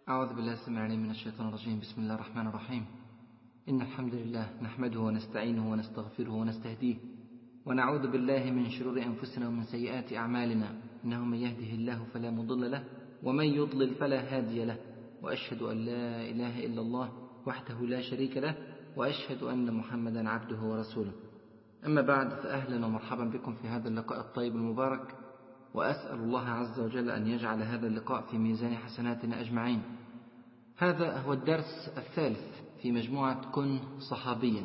أعوذ بالله السميع العليم من الشيطان الرجيم. بسم الله الرحمن الرحيم. إن الحمد لله نحمده ونستعينه ونستغفره ونستهديه ونعوذ بالله من شرور أنفسنا ومن سيئات أعمالنا، إنه من يهده الله فلا مضل له ومن يضلل فلا هادي له، وأشهد أن لا إله إلا الله وحده لا شريك له، وأشهد أن محمدا عبده ورسوله. أما بعد، فأهلا ومرحبا بكم في هذا اللقاء الطيب المبارك، وأسأل الله عز وجل أن يجعل هذا اللقاء في ميزان حسناتنا أجمعين. هذا هو الدرس الثالث في مجموعة كن صحابيا،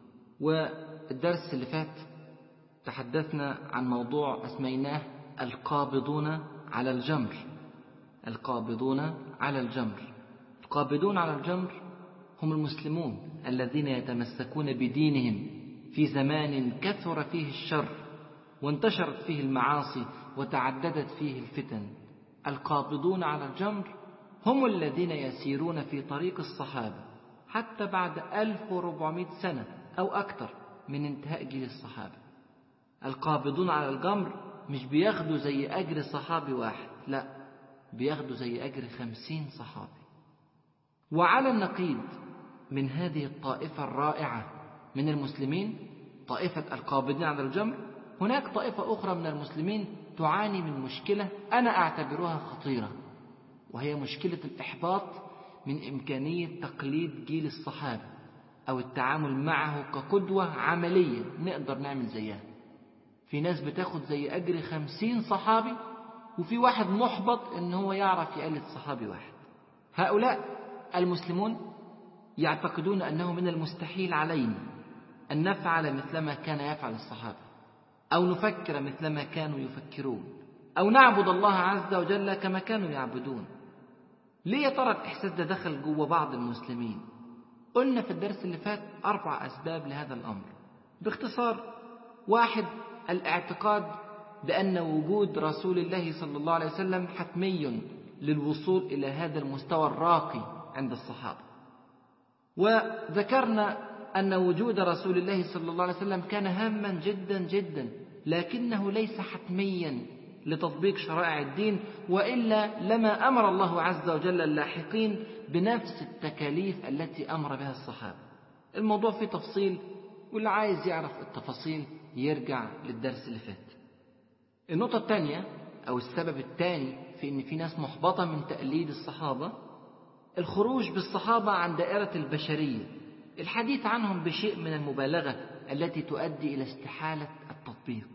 والدرس اللي فات تحدثنا عن موضوع أسميناه القابضون على الجمر. القابضون على الجمر. القابضون على الجمر هم المسلمون الذين يتمسكون بدينهم في زمان كثر فيه الشر وانتشرت فيه المعاصي وتعددت فيه الفتن. القابضون على الجمر هم الذين يسيرون في طريق الصحابة حتى بعد 1400 سنة أو أكثر من انتهاء جيل الصحابة. القابضون على الجمر مش بياخدوا زي أجر صحابي واحد، لا، بياخدوا زي أجر 50 صحابي. وعلى النقيض من هذه الطائفة الرائعة من المسلمين، طائفة القابضين على الجمر، هناك طائفة أخرى من المسلمين تعاني من مشكلة أنا أعتبرها خطيرة، وهي مشكلة الإحباط من إمكانية تقليد جيل الصحابة أو التعامل معه كقدوة عملية نقدر نعمل زيها. في ناس بتاخد زي أجر 50 صحابي، وفي واحد محبط إن هو يعرف يقلد صحابي واحد. هؤلاء المسلمون يعتقدون أنه من المستحيل علينا أن نفعل مثلما كان يفعل الصحابة، أو نفكر مثلما كانوا يفكرون، أو نعبد الله عز وجل كما كانوا يعبدون. ليه يا ترى الإحساس ده دخل جوه بعض المسلمين؟ قلنا في الدرس اللي فات 4 أسباب لهذا الأمر باختصار. 1، الاعتقاد بأن وجود رسول الله صلى الله عليه وسلم حتمي للوصول إلى هذا المستوى الراقي عند الصحابة. وذكرنا أن وجود رسول الله صلى الله عليه وسلم كان هاما جدا جدا، لكنه ليس حتميا لتطبيق شرائع الدين، وإلا لما أمر الله عز وجل اللاحقين بنفس التكاليف التي أمر بها الصحابة. الموضوع فيه تفصيل، واللي عايز يعرف التفاصيل يرجع للدرس اللي فات. النقطة الثانية أو السبب الثاني في أن في ناس محبطة من تقليد الصحابة، الخروج بالصحابة عن دائرة البشرية، الحديث عنهم بشيء من المبالغة التي تؤدي إلى استحالة التطبيق.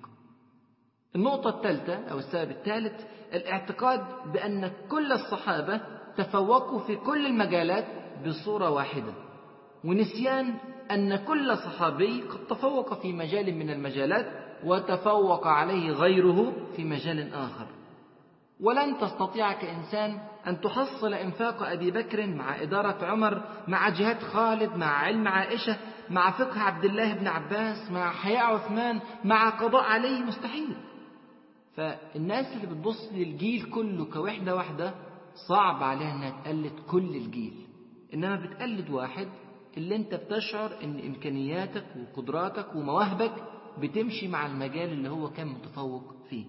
النقطة الثالثة أو السبب الثالث، الاعتقاد بأن كل الصحابة تفوقوا في كل المجالات بصورة واحدة، ونسيان أن كل صحابي قد تفوق في مجال من المجالات وتفوق عليه غيره في مجال آخر. ولن تستطيع كإنسان أن تحصل إنفاق أبي بكر مع إدارة عمر مع جهاد خالد مع علم عائشة مع فقه عبد الله بن عباس مع حياء عثمان مع قضاء علي، مستحيل. فالناس اللي بتبص للجيل كله كوحدة واحدة صعب عليها أنها تقلد كل الجيل، إنما بتقلد واحد اللي أنت بتشعر أن إمكانياتك وقدراتك ومواهبك بتمشي مع المجال اللي هو كان متفوق فيه.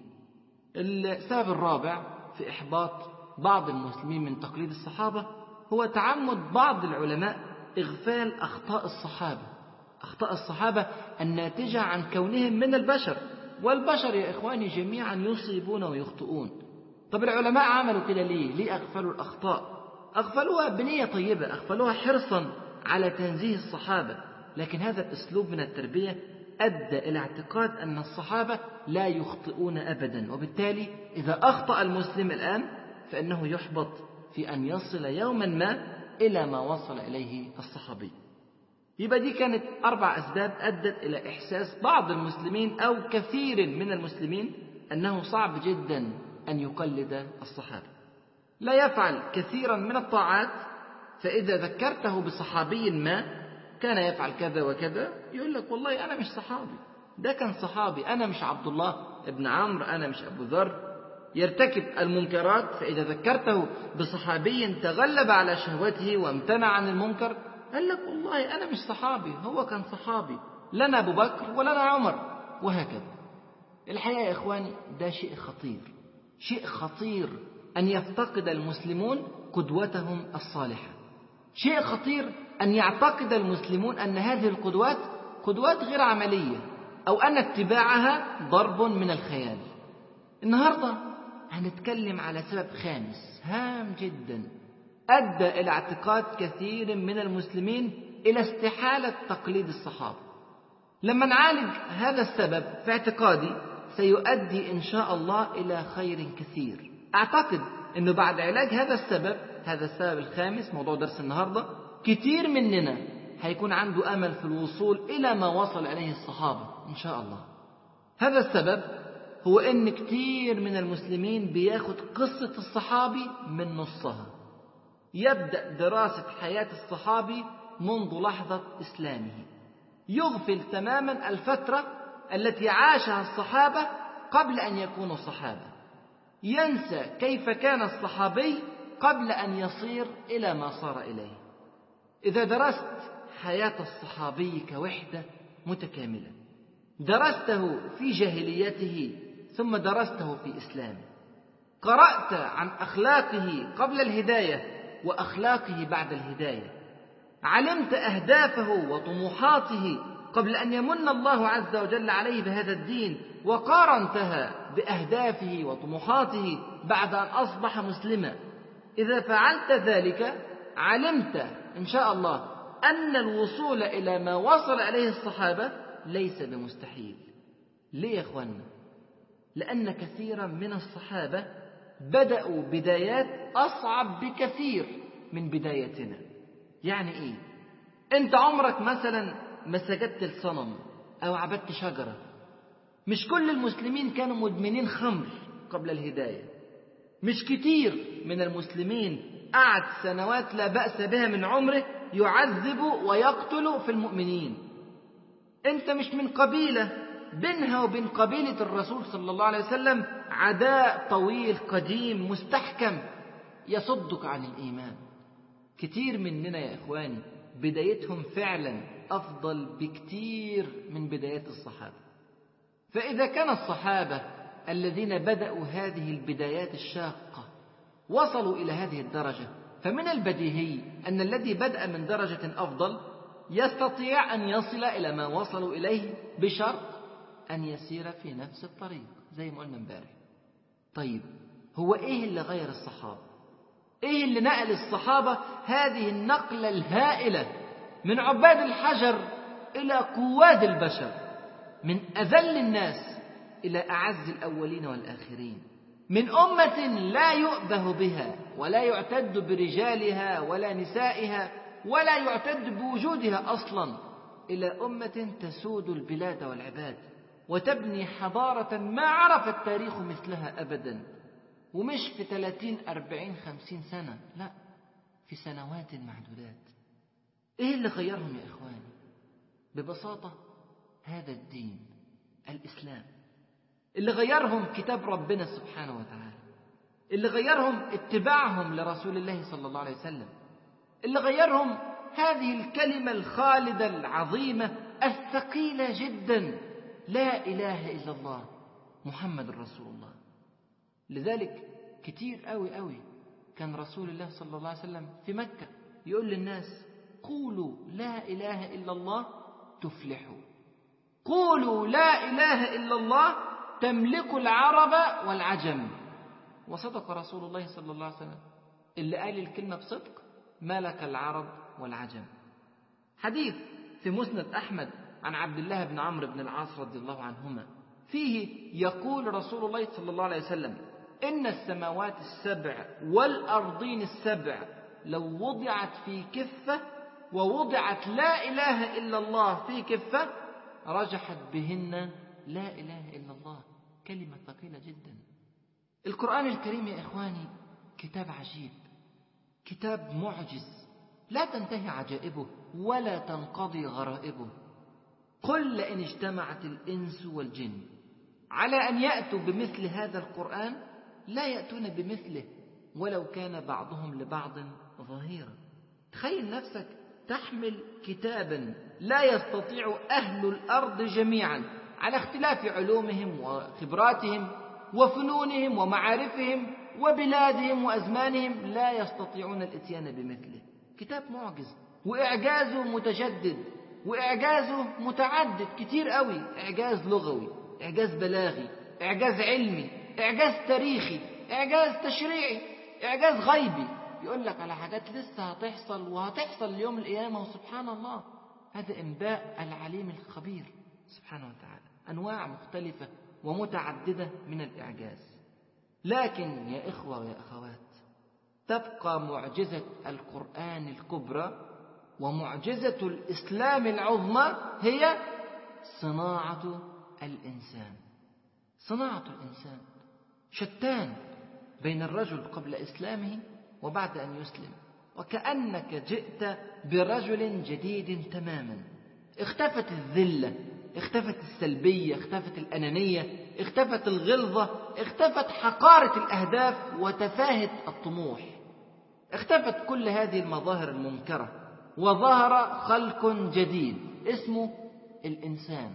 السبب الرابع في إحباط بعض المسلمين من تقليد الصحابة هو تعمد بعض العلماء إغفال أخطاء الصحابة. أخطاء الصحابة الناتجة عن كونهم من البشر، والبشر يا إخواني جميعا يصيبون ويخطئون. طب العلماء عملوا كده ليه أغفلوا الأخطاء؟ أغفلوها بنية طيبة، أغفلوها حرصا على تنزيه الصحابة، لكن هذا الأسلوب من التربية أدى إلى اعتقاد أن الصحابة لا يخطئون أبدا، وبالتالي إذا أخطأ المسلم الآن فإنه يحبط في أن يصل يوما ما إلى ما وصل إليه الصحابي. يبقى دي كانت 4 أسباب أدت إلى إحساس بعض المسلمين أو كثير من المسلمين أنه صعب جدا أن يقلد الصحابة. لا يفعل كثيرا من الطاعات، فإذا ذكرته بصحابي ما كان يفعل كذا وكذا يقول لك والله أنا مش صحابي، ده كان صحابي، أنا مش عبد الله ابن عمرو، أنا مش أبو ذر. يرتكب المنكرات، فإذا ذكرته بصحابي تغلب على شهوته وامتنع عن المنكر قال لك والله أنا مش صحابي، هو كان صحابي، لنا أبو بكر ولنا عمر، وهكذا. الحقيقة يا إخواني ده شيء خطير، شيء خطير أن يفتقد المسلمون قدوتهم الصالحة. شيء خطير أن يعتقد المسلمون أن هذه القدوات قدوات غير عملية، أو أن اتباعها ضرب من الخيال. النهاردة هنتكلم على سبب خامس هام جدا أدى إلى اعتقاد كثير من المسلمين إلى استحالة تقليد الصحابة. لما نعالج هذا السبب في اعتقادي سيؤدي إن شاء الله إلى خير كثير. أعتقد أنه بعد علاج هذا السبب الخامس، موضوع درس النهاردة، كتير مننا هيكون عنده أمل في الوصول إلى ما وصل إليه الصحابة إن شاء الله. هذا السبب هو أن كتير من المسلمين بياخد قصة الصحابي من نصها. يبدأ دراسة حياة الصحابي منذ لحظة إسلامه، يغفل تماما الفترة التي عاشها الصحابة قبل أن يكونوا صحابة، ينسى كيف كان الصحابي قبل أن يصير إلى ما صار إليه. إذا درست حياة الصحابي كوحدة متكاملة، درسته في جاهليته ثم درسته في إسلامه، قرأت عن أخلاقه قبل الهداية وأخلاقه بعد الهداية، علمت أهدافه وطموحاته قبل أن يمن الله عز وجل عليه بهذا الدين، وقارنتها بأهدافه وطموحاته بعد أن أصبح مسلما. إذا فعلت ذلك علمت إن شاء الله أن الوصول إلى ما وصل إليه الصحابة ليس بمستحيل. ليه يا أخوانا؟ لأن كثيرا من الصحابة بدأوا بدايات أصعب بكثير من بدايتنا. يعني إيه؟ أنت عمرك مثلا ما سجدت الصنم أو عبدت شجرة. مش كل المسلمين كانوا مدمنين خمر قبل الهداية. مش كتير من المسلمين قعد سنوات لا بأس بها من عمره يعذب ويقتل في المؤمنين. أنت مش من قبيلة بينها وبين قبيلة الرسول صلى الله عليه وسلم عداء طويل قديم مستحكم يصدك عن الإيمان. كتير مننا يا إخواني بدايتهم فعلا أفضل بكتير من بدايات الصحابة. فإذا كان الصحابة الذين بدأوا هذه البدايات الشاقة وصلوا إلى هذه الدرجة، فمن البديهي أن الذي بدأ من درجة أفضل يستطيع أن يصل إلى ما وصلوا إليه بشرط أن يسير في نفس الطريق زي ما قلنا امبارح. طيب هو إيه اللي غير الصحابة؟ إيه اللي نقل الصحابة هذه النقلة الهائلة من عباد الحجر إلى قواد البشر، من أذل الناس إلى أعز الأولين والآخرين، من أمة لا يؤبه بها ولا يعتد برجالها ولا نسائها ولا يعتد بوجودها أصلا، إلى أمة تسود البلاد والعباد وتبني حضارة ما عرف التاريخ مثلها أبدا، ومش في 30 40 50 سنة، لا، في سنوات معدودات. إيه اللي غيرهم يا إخواني؟ ببساطة هذا الدين الإسلام. اللي غيرهم كتاب ربنا سبحانه وتعالى، اللي غيرهم اتباعهم لرسول الله صلى الله عليه وسلم، اللي غيرهم هذه الكلمة الخالدة العظيمة الثقيلة جدا، لا إله إلا الله محمد رسول الله. لذلك كتير قوي كان رسول الله صلى الله عليه وسلم في مكة يقول للناس: قولوا لا إله إلا الله تفلحوا، قولوا لا إله إلا الله تملك العرب والعجم. وصدق رسول الله صلى الله عليه وسلم، اللي قال الكلمة بصدق ملك العرب والعجم. حديث في مسند أحمد عن عبد الله بن عمرو بن العاص رضي الله عنهما، فيه يقول رسول الله صلى الله عليه وسلم: إن السماوات السبع والأرضين السبع لو وضعت في كفة ووضعت لا إله إلا الله في كفة رجحت بهن لا إله إلا الله. كلمة ثقيلة جدا. القرآن الكريم يا إخواني كتاب عجيب، كتاب معجز، لا تنتهي عجائبه ولا تنقضي غرائبه. قل لئن اجتمعت الإنس والجن على أن يأتوا بمثل هذا القرآن لا يأتون بمثله ولو كان بعضهم لبعض ظهيرا. تخيل نفسك تحمل كتابا لا يستطيع أهل الأرض جميعا على اختلاف علومهم وخبراتهم وفنونهم ومعارفهم وبلادهم وأزمانهم لا يستطيعون الإتيان بمثله. كتاب معجز، وإعجازه متجدد، وإعجازه متعدد كتير قوي. إعجاز لغوي، إعجاز بلاغي، إعجاز علمي، إعجاز تاريخي، إعجاز تشريعي، إعجاز غيبي. يقول لك على حاجات لسه هتحصل وهتحصل ليوم القيامة. وسبحان الله، هذا إنباء العليم الخبير سبحانه وتعالى. أنواع مختلفة ومتعددة من الإعجاز. لكن يا إخوة ويا أخوات، تبقى معجزة القرآن الكبرى ومعجزة الإسلام العظمى هي صناعة الإنسان. صناعة الإنسان شتان بين الرجل قبل إسلامه وبعد أن يسلم، وكأنك جئت برجل جديد تماما. اختفت الذلة، اختفت السلبية، اختفت الأنانية، اختفت الغلظة، اختفت حقارة الأهداف وتفاهة الطموح، اختفت كل هذه المظاهر المنكرة، وظهر خلق جديد اسمه الإنسان.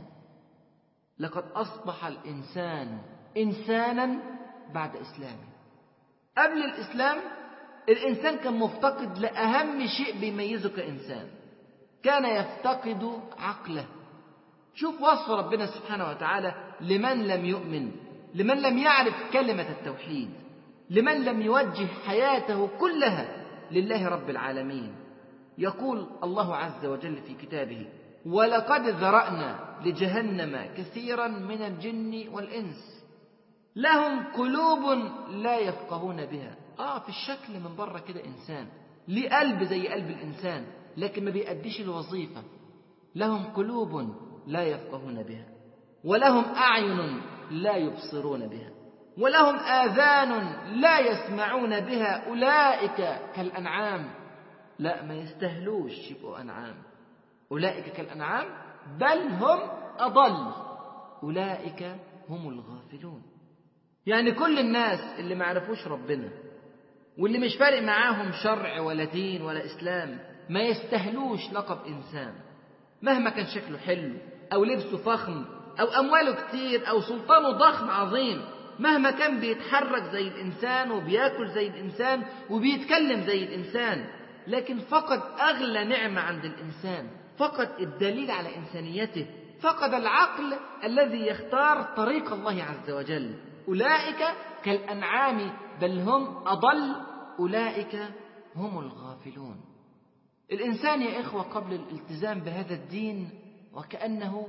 لقد أصبح الإنسان إنسانا بعد إسلامه. قبل الإسلام الإنسان كان مفتقد لأهم شيء بيميزه كإنسان، كان يفتقد عقله. شوف وصف ربنا سبحانه وتعالى لمن لم يؤمن، لمن لم يعرف كلمة التوحيد، لمن لم يوجه حياته كلها لله رب العالمين. يقول الله عز وجل في كتابه: ولقد ذرأنا لجهنم كثيرا من الجن والإنس لهم قلوب لا يفقهون بها. في الشكل من بره كده إنسان، ليه قلب زي قلب الإنسان لكن ما بيأديش الوظيفة. لهم قلوب لا يفقهون بها، ولهم أعين لا يبصرون بها، ولهم آذان لا يسمعون بها. أولئك كالأنعام. لا، ما يستهلوش يبقوا أنعام. أولئك كالأنعام بل هم أضل. أولئك هم الغافلون. يعني كل الناس اللي ما عرفوش ربنا واللي مش فارق معاهم شرع ولا دين ولا إسلام ما يستهلوش لقب إنسان، مهما كان شكله حلو أو لبسه فخم أو أمواله كتير أو سلطانه ضخم عظيم، مهما كان بيتحرك زي الإنسان وبياكل زي الإنسان وبيتكلم زي الإنسان، لكن فقد أغلى نعمة عند الإنسان، فقد الدليل على إنسانيته، فقد العقل الذي يختار طريق الله عز وجل. أولئك كالأنعام بل هم أضل. أولئك هم الغافلون. الإنسان يا إخوة قبل الالتزام بهذا الدين وكأنه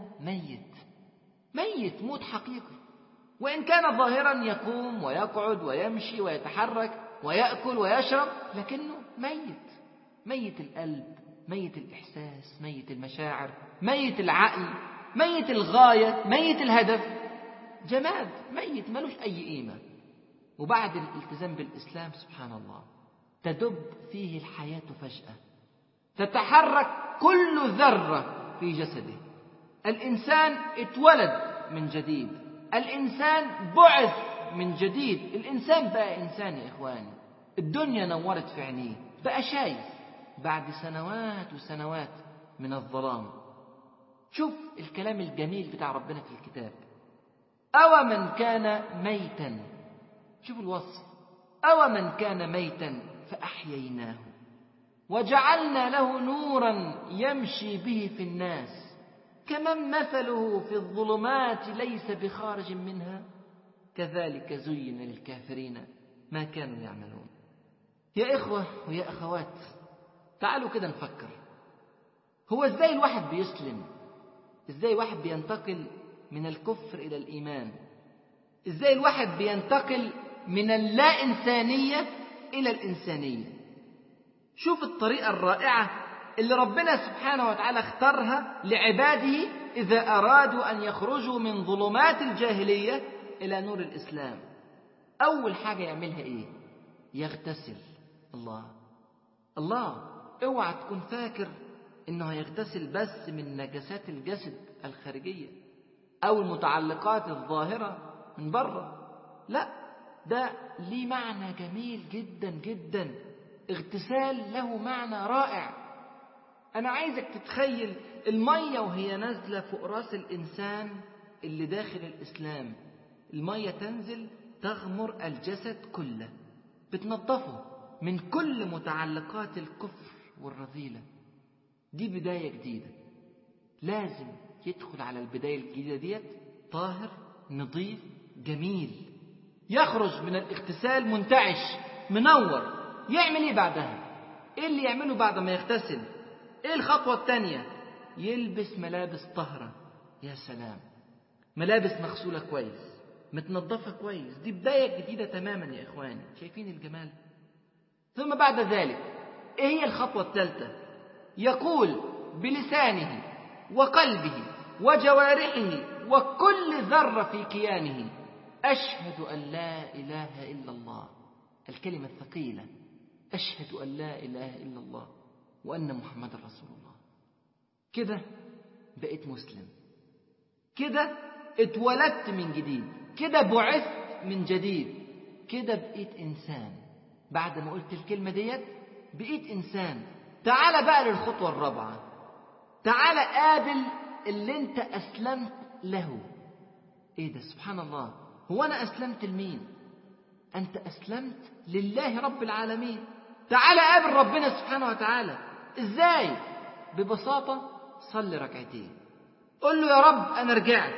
ميت موت حقيقي، وإن كان ظاهرا يقوم ويقعد ويمشي ويتحرك ويأكل ويشرب، لكنه ميت القلب، ميت الإحساس، ميت المشاعر، ميت العقل، ميت الغاية، ميت الهدف. جماد ميت ملوش أي قيمة. وبعد الالتزام بالإسلام سبحان الله تدب فيه الحياة فجأة، تتحرك كل ذرة في جسده. الإنسان اتولد من جديد، الإنسان بعث من جديد، الإنسان بقى إنسان يا إخواني. الدنيا نورت في عينيه، بقى شايف بعد سنوات وسنوات من الظلام. شوف الكلام الجميل بتاع ربنا في الكتاب: أو من كان ميتا. شوف الوصف: أو من كان ميتا فأحييناه وجعلنا له نورا يمشي به في الناس كمن مثله في الظلمات ليس بخارج منها كذلك زين للكافرين ما كانوا يعملون. يا إخوة ويا أخوات، تعالوا كده نفكر. هو إزاي الواحد بيسلم؟ إزاي الواحد بينتقل من الكفر إلى الإيمان؟ إزاي الواحد بينتقل من اللا إنسانية إلى الإنسانية؟ شوف الطريقة الرائعة اللي ربنا سبحانه وتعالى اختارها لعباده إذا أرادوا أن يخرجوا من ظلمات الجاهلية إلى نور الإسلام. أول حاجة يعملها إيه؟ يغتسل. الله، اوعى تكون فاكر إنه يغتسل بس من نجاسات الجسد الخارجية أو المتعلقات الظاهرة من بره. لا، ده ليه معنى جميل جدا جدا. اغتسال له معنى رائع. أنا عايزك تتخيل المية وهي نازلة فوق راس الإنسان اللي داخل الإسلام. المية تنزل تغمر الجسد كله، بتنظفه من كل متعلقات الكفر والرذيلة. دي بداية جديدة، لازم يدخل على البداية الجديدة ديت طاهر نظيف جميل، يخرج من الاغتسال منتعش منور. يعمل ايه بعدها؟ ايه اللي يعمله بعد ما يغتسل؟ ايه الخطوة الثانية؟ يلبس ملابس طهرة. يا سلام، ملابس مغسولة كويس متنظفة كويس. دي بداية جديدة تماما يا إخواني. شايفين الجمال؟ ثم بعد ذلك ايه هي الخطوة الثالثة؟ يقول بلسانه وقلبه وجوارحه وكل ذرة في كيانه: أشهد أن لا إله إلا الله. الكلمة الثقيلة: أشهد أن لا إله إلا الله وأن محمد رسول الله. كده بقيت مسلم، كده اتولدت من جديد، كده بعثت من جديد، كده بقيت إنسان. بعد ما قلت الكلمة ديت بقيت إنسان. تعال بقى للخطوة الرابعة. تعال قابل اللي انت أسلمت له. ايه ده؟ سبحان الله، هو أنا أسلمت لمين؟ أنت أسلمت لله رب العالمين. تعال قابل ربنا سبحانه وتعالى. إزاي؟ ببساطة، صلي ركعتين، قل له: يا رب أنا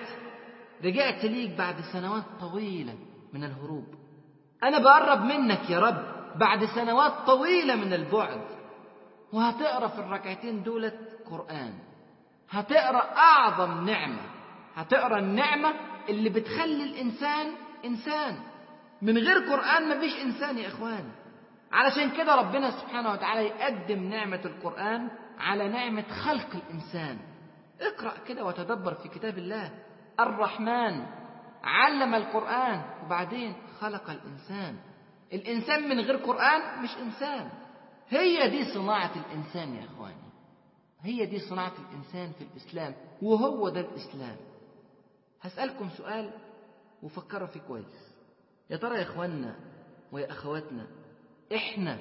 رجعت ليك بعد سنوات طويلة من الهروب. أنا بقرب منك يا رب بعد سنوات طويلة من البعد. وهتقرأ في الركعتين دولت قرآن، هتقرأ أعظم نعمة، هتقرأ النعمة اللي بتخلي الإنسان إنسان. من غير قرآن مفيش إنسان يا إخوان. علشان كده ربنا سبحانه وتعالى يقدم نعمة القرآن على نعمة خلق الإنسان. اقرأ كده وتدبر في كتاب الله. الرحمن علم القرآن وبعدين خلق الإنسان. الإنسان من غير قرآن مش إنسان. هي دي صناعة الإنسان يا إخواني، هي دي صناعة الإنسان في الإسلام، وهو ده الإسلام. هسألكم سؤال وفكروا فيه كويس. يا ترى يا إخواننا ويا أخواتنا، إحنا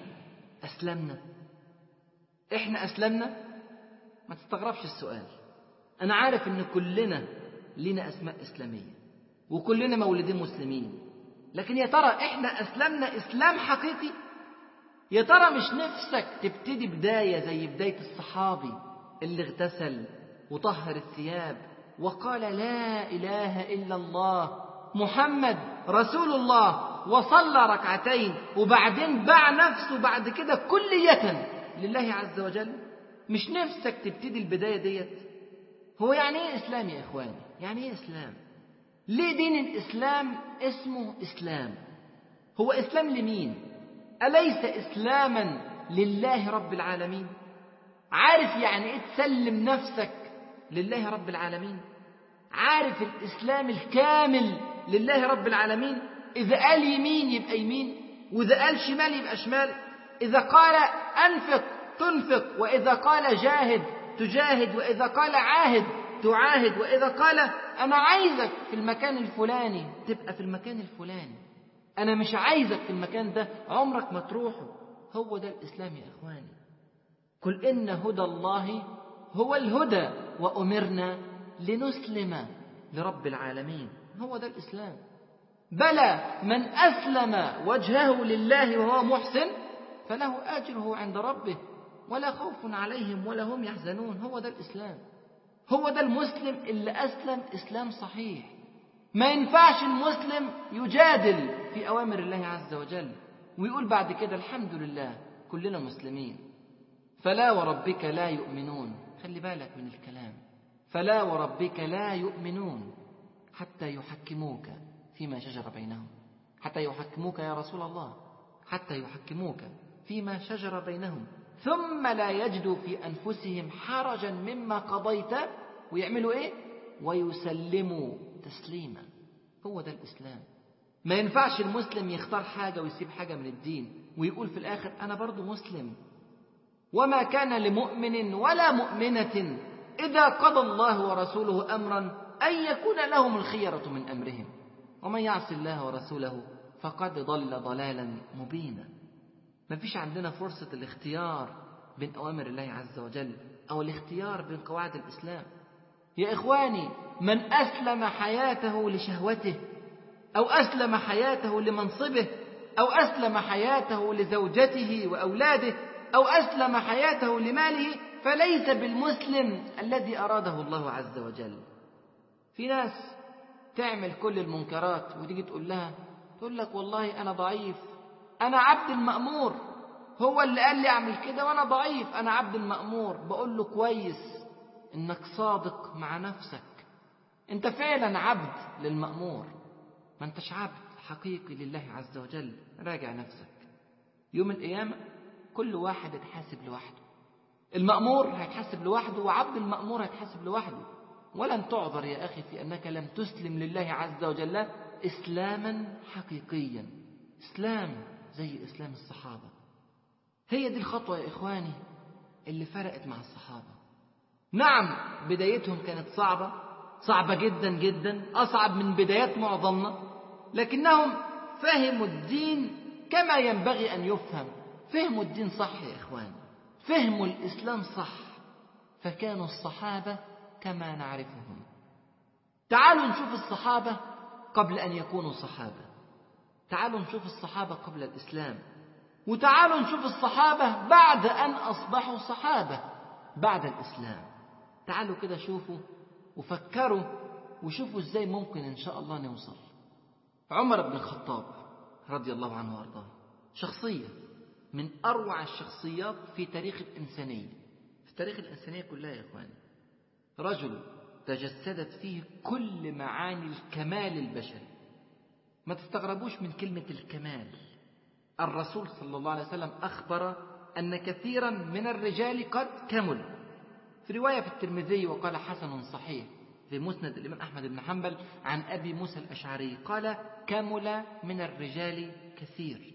أسلمنا؟ ما تستغربش السؤال. أنا عارف إن كلنا لنا أسماء إسلامية وكلنا مولودين مسلمين، لكن يا ترى إحنا أسلمنا إسلام حقيقي؟ يا ترى مش نفسك تبتدي بداية زي بداية الصحابي اللي اغتسل وطهر الثياب وقال: لا إله إلا الله محمد رسول الله، وصلى ركعتين وبعدين باع نفسه بعد كده كلية لله عز وجل؟ مش نفسك تبتدي البداية ديت؟ هو يعني ايه إسلام يا إخواني؟ يعني ايه إسلام؟ ليه دين الإسلام اسمه إسلام؟ هو إسلام لمين؟ أليس إسلاما لله رب العالمين؟ عارف يعني ايه تسلم نفسك لله رب العالمين؟ عارف الإسلام الكامل لله رب العالمين؟ إذا قال يمين يبقى يمين، وإذا قال شمال يبقى شمال، إذا قال أنفق تنفق، وإذا قال جاهد تجاهد، وإذا قال عاهد تعاهد، وإذا قال أنا عايزك في المكان الفلاني تبقى في المكان الفلاني، أنا مش عايزك في المكان ده عمرك ما تروحه. هو ده الإسلام يا إخواني. قل إن هدى الله هو الهدى وأمرنا لنسلم لرب العالمين. هو ده الإسلام. بلى من أسلم وجهه لله وهو محسن فله أجره عند ربه ولا خوف عليهم ولا هم يحزنون. هو ده الإسلام. هو ده المسلم اللي أسلم إسلام صحيح. ما ينفعش المسلم يجادل في أوامر الله عز وجل ويقول بعد كده الحمد لله كلنا مسلمين. فلا وربك لا يؤمنون. خلي بالك من الكلام. فلا وربك لا يؤمنون حتى يحكموك فيما شجر بينهم. حتى يحكموك يا رسول الله، حتى يحكموك فيما شجر بينهم ثم لا يجدوا في أنفسهم حرجا مما قضيت ويعملوا إيه؟ ويسلموا تسليما. هو ده الإسلام. ما ينفعش المسلم يختار حاجة ويسيب حاجة من الدين ويقول في الآخر أنا برضو مسلم. وما كان لمؤمن ولا مؤمنة إذا قضى الله ورسوله أمرا أن يكون لهم الخيرة من أمرهم ومن يعص الله ورسوله فقد ضل ضلالا مبينا. ما فيش عندنا فرصة الاختيار بين أوامر الله عز وجل أو الاختيار بين قواعد الإسلام. يا إخواني، من أسلم حياته لشهوته أو أسلم حياته لمنصبه أو أسلم حياته لزوجته وأولاده أو أسلم حياته لماله فليس بالمسلم الذي أراده الله عز وجل. في ناس تعمل كل المنكرات وتيجي تقول لك والله أنا ضعيف، أنا عبد المأمور، هو اللي قال لي أعمل كده وأنا ضعيف، أنا عبد المأمور. بقول له كويس إنك صادق مع نفسك، أنت فعلا عبد للمأمور، ما أنتش عبد حقيقي لله عز وجل. راجع نفسك، يوم القيامة كل واحد يتحاسب لوحده، المأمور هيتحاسب لوحده وعبد المأمور هيتحاسب لوحده. ولن تعذر يا أخي في أنك لم تسلم لله عز وجل إسلاما حقيقيا، إسلام زي إسلام الصحابة. هي دي الخطوة يا إخواني اللي فرقت مع الصحابة. نعم بدايتهم كانت صعبة جدا جدا، أصعب من بدايات معظمنا، لكنهم فهموا الدين كما ينبغي أن يفهم، فهموا الدين صح يا إخواني، فهموا الإسلام صح، فكانوا الصحابة كما نعرفهم. تعالوا نشوف الصحابة قبل أن يكونوا صحابة، تعالوا نشوف الصحابة قبل الإسلام، وتعالوا نشوف الصحابة بعد أن أصبحوا صحابة بعد الإسلام. تعالوا كده شوفوا وفكروا وشوفوا إزاي ممكن إن شاء الله نوصل. عمر بن الخطاب رضي الله عنه وأرضاه شخصية من أروع الشخصيات في تاريخ الإنسانية، في تاريخ الإنسانية كلها يا إخواني. رجل تجسدت فيه كل معاني الكمال البشري. ما تستغربوش من كلمة الكمال. الرسول صلى الله عليه وسلم أخبر أن كثيرا من الرجال قد كمل، في رواية في الترمذي وقال حسن صحيح في مسند الإمام أحمد بن حنبل عن أبي موسى الأشعري قال كمل من الرجال كثير،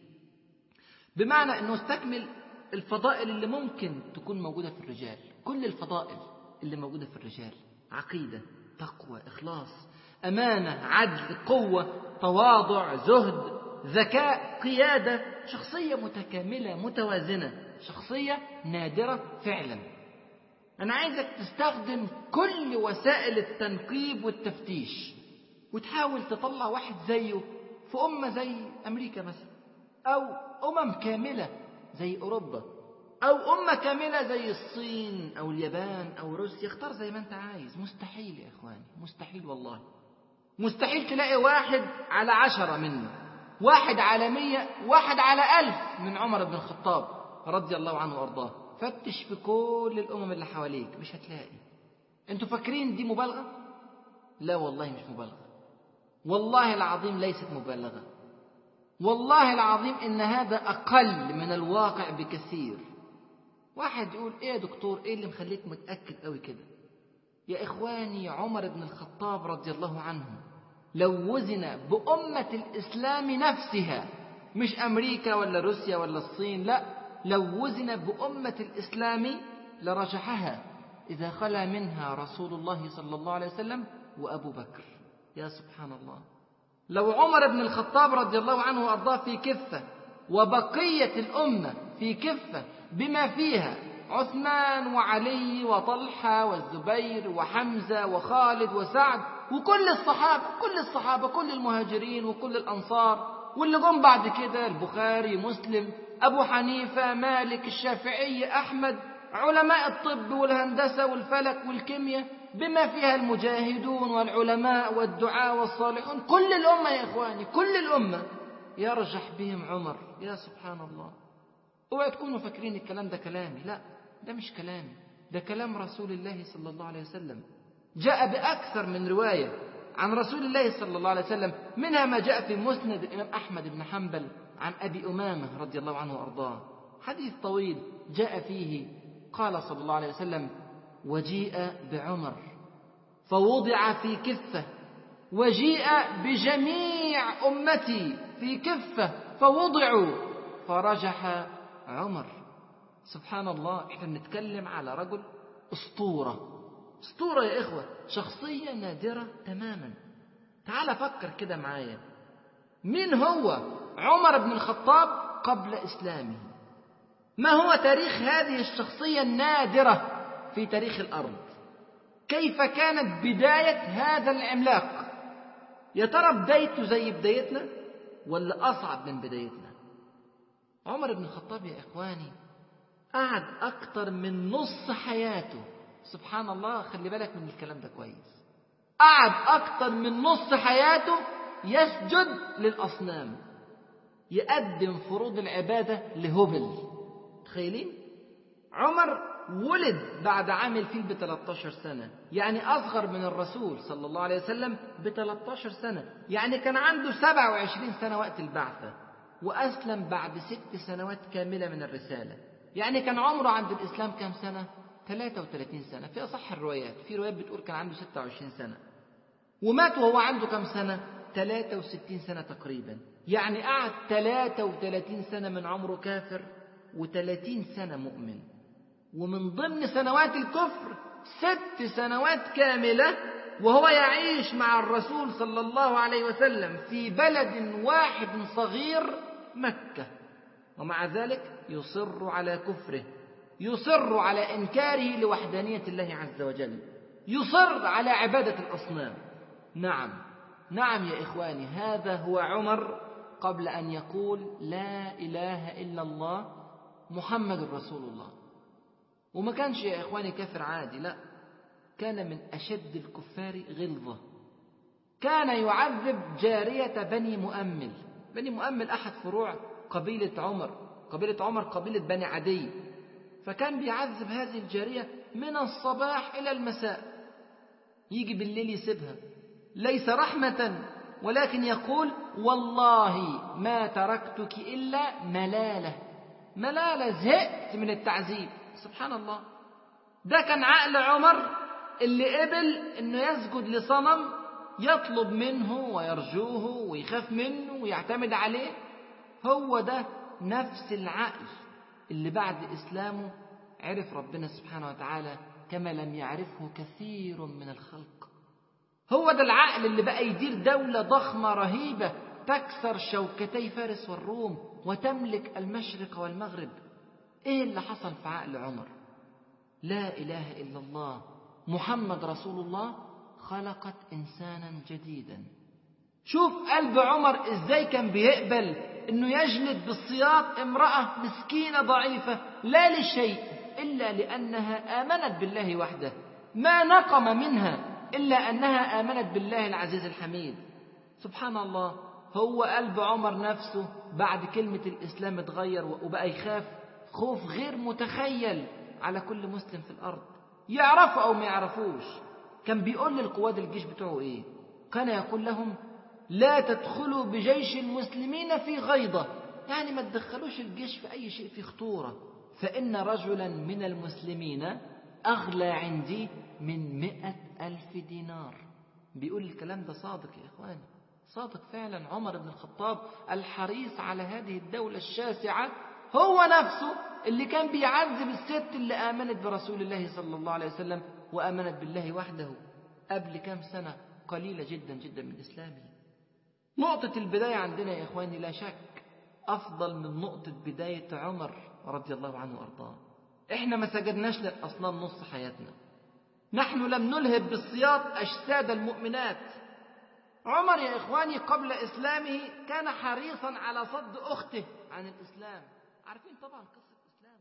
بمعنى أنه استكمل الفضائل اللي ممكن تكون موجودة في الرجال، كل الفضائل اللي موجودة في الرجال: عقيدة، تقوى، إخلاص، أمانة، عدل، قوة، تواضع، زهد، ذكاء، قيادة. شخصية متكاملة متوازنة، شخصية نادرة فعلا. أنا عايزك تستخدم كل وسائل التنقيب والتفتيش وتحاول تطلع واحد زيه في أمة زي أمريكا مثلا، أو كاملة زي أوروبا، أو أمة كاملة زي الصين أو اليابان أو روسيا. اختار زي ما أنت عايز. مستحيل يا إخواني، مستحيل والله، مستحيل تلاقي 1 على 10 منه، 1 على 100، 1 على 1000 من عمر بن الخطاب رضي الله عنه وأرضاه. فتش في كل الأمم اللي حواليك مش هتلاقي. أنتوا فاكرين دي مبالغة؟ لا والله مش مبالغة، والله العظيم ليست مبالغة، والله العظيم إن هذا أقل من الواقع بكثير. واحد يقول إيه يا دكتور، إيه اللي مخليك متأكد قوي كده؟ يا إخواني عمر بن الخطاب رضي الله عنه لو وزن بأمة الإسلام نفسها، مش أمريكا ولا روسيا ولا الصين، لا، لو وزن بأمة الإسلام لرجحها إذا خلا منها رسول الله صلى الله عليه وسلم وأبو بكر. يا سبحان الله، لو عمر بن الخطاب رضي الله عنه وأرضاه في كفة وبقية الأمة في كفة بما فيها عثمان وعلي وطلحة والزبير وحمزة وخالد وسعد وكل الصحابة كل المهاجرين وكل الأنصار واللي جم بعد كده، البخاري، مسلم، أبو حنيفة، مالك، الشافعي، أحمد، علماء الطب والهندسة والفلك والكيمياء بما فيها المجاهدون والعلماء والدعاء والصالحون، كل الأمة يا إخواني، كل الأمة يرجح بهم عمر. يا سبحان الله. اوعوا تكونوا فاكرين الكلام ده كلامي، لا، ده مش كلامي، ده كلام رسول الله صلى الله عليه وسلم. جاء بأكثر من رواية عن رسول الله صلى الله عليه وسلم، منها ما جاء في مسند الإمام أحمد بن حنبل عن أبي أمامة رضي الله عنه وأرضاه، حديث طويل جاء فيه قال صلى الله عليه وسلم: وجيء بعمر فوضع في كفة، وجيء بجميع أمتي في كفة فوضعوا فرجح عمر. سبحان الله، احنا بنتكلم على رجل أسطورة يا إخوة، شخصية نادرة تماما. تعال فكر كده معايا، مين هو عمر بن الخطاب قبل إسلامه؟ ما هو تاريخ هذه الشخصية النادرة في تاريخ الأرض؟ كيف كانت بداية هذا العملاق؟ يا ترى بدايته زي بدايتنا ولا أصعب من بدايتنا؟ عمر بن الخطاب يا إخواني قعد أكتر من نص حياته، سبحان الله، خلي بالك من الكلام ده كويس، قعد أكتر من نص حياته يسجد للأصنام، يقدم فروض العبادة لهبل. تخيلين؟ عمر ولد بعد عام الفيل ب13 سنة، يعني أصغر من الرسول صلى الله عليه وسلم ب13 سنة، يعني كان عنده 27 سنة وقت البعثة، وأسلم بعد 6 سنوات كاملة من الرسالة. يعني كان عمره عند الإسلام كم سنة؟ 33 سنة في أصح الروايات، في روايات بتقول كان عنده 26 سنة، ومات وهو عنده كم سنة؟ 63 سنة تقريبا. يعني قعد 33 سنة من عمره كافر و30 سنة مؤمن، ومن ضمن سنوات الكفر 6 سنوات كاملة وهو يعيش مع الرسول صلى الله عليه وسلم في بلد واحد صغير مكة، ومع ذلك يصر على كفره، يصر على إنكاره لوحدانية الله عز وجل، يصر على عبادة الأصنام. نعم يا إخواني، هذا هو عمر قبل أن يقول لا إله إلا الله محمد رسول الله. وما كانش يا إخواني كافر عادي، لا، كان من أشد الكفار غلظة. كان يعذب جارية بني مؤمل. بني مؤمل أحد فروع قبيلة عمر قبيلة بني عدي، فكان بيعذب هذه الجارية من الصباح إلى المساء، يجي بالليل يسيبها، ليس رحمة ولكن يقول والله ما تركتك إلا ملالة، زهقت من التعذيب. سبحان الله، ده كان عقل عمر اللي قبل انه يسجد لصنم يطلب منه ويرجوه ويخاف منه ويعتمد عليه. هو ده نفس العقل اللي بعد إسلامه عرف ربنا سبحانه وتعالى كما لم يعرفه كثير من الخلق. هو ده العقل اللي بقى يدير دولة ضخمة رهيبة تكسر شوكتي فارس والروم وتملك المشرق والمغرب. ايه اللي حصل في عقل عمر؟ لا إله إلا الله محمد رسول الله خلقت إنسانا جديدا. شوف قلب عمر إزاي كان بيقبل إنه يجلد بالسياط امرأة مسكينة ضعيفة لا لشيء إلا لأنها آمنت بالله وحده، ما نقم منها إلا أنها آمنت بالله العزيز الحميد. سبحان الله، هو قلب عمر نفسه بعد كلمة الإسلام اتغير وبقى يخاف خوف غير متخيل على كل مسلم في الأرض، يعرفوا أو ما يعرفوش. كان بيقول للقواد الجيش بتوعه إيه؟ كان يقول لهم لا تدخلوا بجيش المسلمين في غيضة، يعني ما تدخلوش الجيش في أي شيء في خطورة، فإن رجلا من المسلمين أغلى عندي من 100,000 دينار. بيقول الكلام ده صادق يا إخواني، صادق فعلا. عمر بن الخطاب الحريص على هذه الدولة الشاسعة هو نفسه اللي كان بيعذب الست اللي آمنت برسول الله صلى الله عليه وسلم وآمنت بالله وحده قبل كام سنة قليلة جدا جدا من إسلامه. نقطة البداية عندنا يا إخواني لا شك أفضل من نقطة بداية عمر رضي الله عنه وأرضاه. إحنا ما سجدناش للأصنام نص حياتنا، نحن لم نلهب بالسياط أجساد المؤمنات. عمر يا إخواني قبل إسلامه كان حريصا على صد أخته عن الإسلام. عارفين طبعا قصة إسلامه.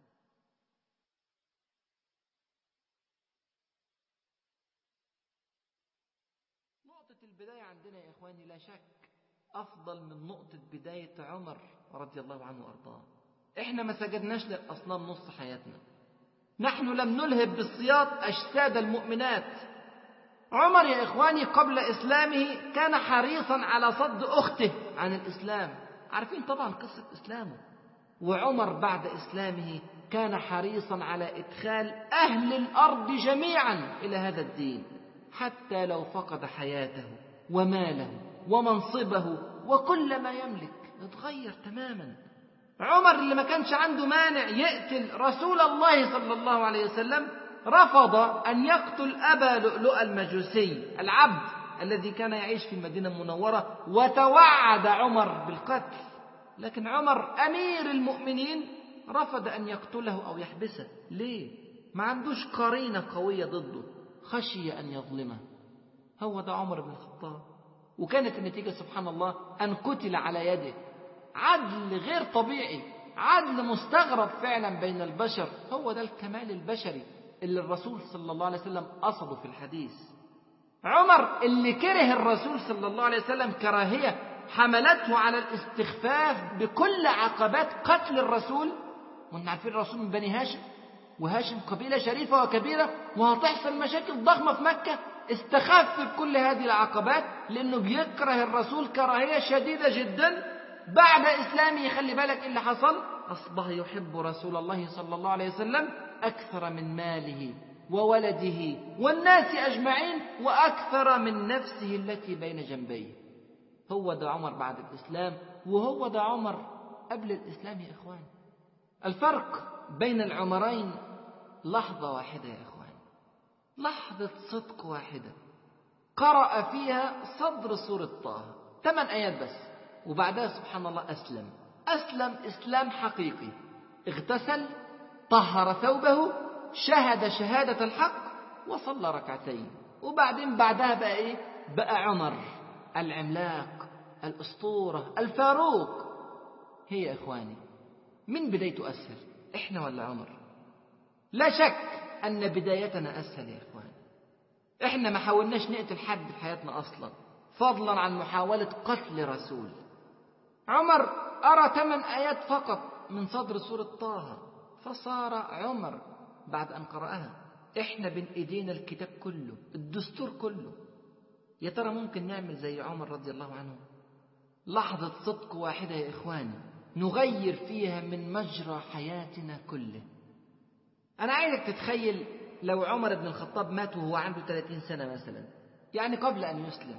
نقطة البداية عندنا يا إخواني لا شك أفضل من نقطة بداية عمر رضي الله عنه وأرضاه. إحنا ما سجدناش للأصنام نص حياتنا، نحن لم نلهب بالسياط أجساد المؤمنات. عمر يا إخواني قبل إسلامه كان حريصا على صد أخته عن الإسلام. عارفين طبعا قصة إسلامه. وعمر بعد إسلامه كان حريصا على إدخال أهل الأرض جميعا إلى هذا الدين، حتى لو فقد حياته وماله ومنصبه وكل ما يملك اتغير تماما. عمر اللي ما كانش عنده مانع يقتل رسول الله صلى الله عليه وسلم رفض أن يقتل أبا لؤلؤ المجوسي العبد الذي كان يعيش في المدينة المنورة، وتوعد عمر بالقتل. لكن عمر أمير المؤمنين رفض أن يقتله أو يحبسه. ليه؟ ما عندوش قرينة قوية ضده، خشي أن يظلمه. هو ده عمر بن الخطاب. وكانت النتيجة سبحان الله أن قتل على يده. عدل غير طبيعي. عدل مستغرب فعلا بين البشر. هو ده الكمال البشري اللي الرسول صلى الله عليه وسلم قصده في الحديث. عمر اللي كره الرسول صلى الله عليه وسلم كراهية حملته على الاستخفاف بكل عقبات قتل الرسول. وانتم عارفين الرسول من بني هاشم، وهاشم قبيلة شريفة وكبيرة، وهتحصل مشاكل ضخمة في مكة. استخف بكل هذه العقبات لأنه بيكره الرسول كراهية شديدة جدا. بعد إسلامه خلي بالك اللي حصل، أصبح يحب رسول الله صلى الله عليه وسلم أكثر من ماله وولده والناس أجمعين، وأكثر من نفسه التي بين جنبيه. هو ده عمر بعد الإسلام، وهو ده عمر قبل الإسلام يا إخوان. الفرق بين العمرين لحظة واحدة يا إخوان، لحظة صدق واحدة قرأ فيها صدر سورة طه 8 آيات بس، وبعدها سبحان الله أسلم إسلام حقيقي. اغتسل، طهر ثوبه، شهد شهادة الحق، وصلى ركعتين. وبعدين بعدها بقى إيه؟ بقى عمر العملاق، الأسطورة، الفاروق. هي يا إخواني من بدايته أسهل، إحنا ولا عمر؟ لا شك أن بدايتنا أسهل يا إخوان. إحنا ما حاولناش نقتل حد في حياتنا أصلا، فضلا عن محاولة قتل رسول. عمر أرى 8 آيات فقط من صدر سورة طه فصار عمر بعد أن قرأها. إحنا بين إيدينا الكتاب كله، الدستور كله. يا ترى ممكن نعمل زي عمر رضي الله عنه؟ لحظة صدق واحدة يا إخواني نغير فيها من مجرى حياتنا كله. أنا عايزك تتخيل لو عمر بن الخطاب مات وهو عنده 30 سنة مثلا، يعني قبل أن يسلم،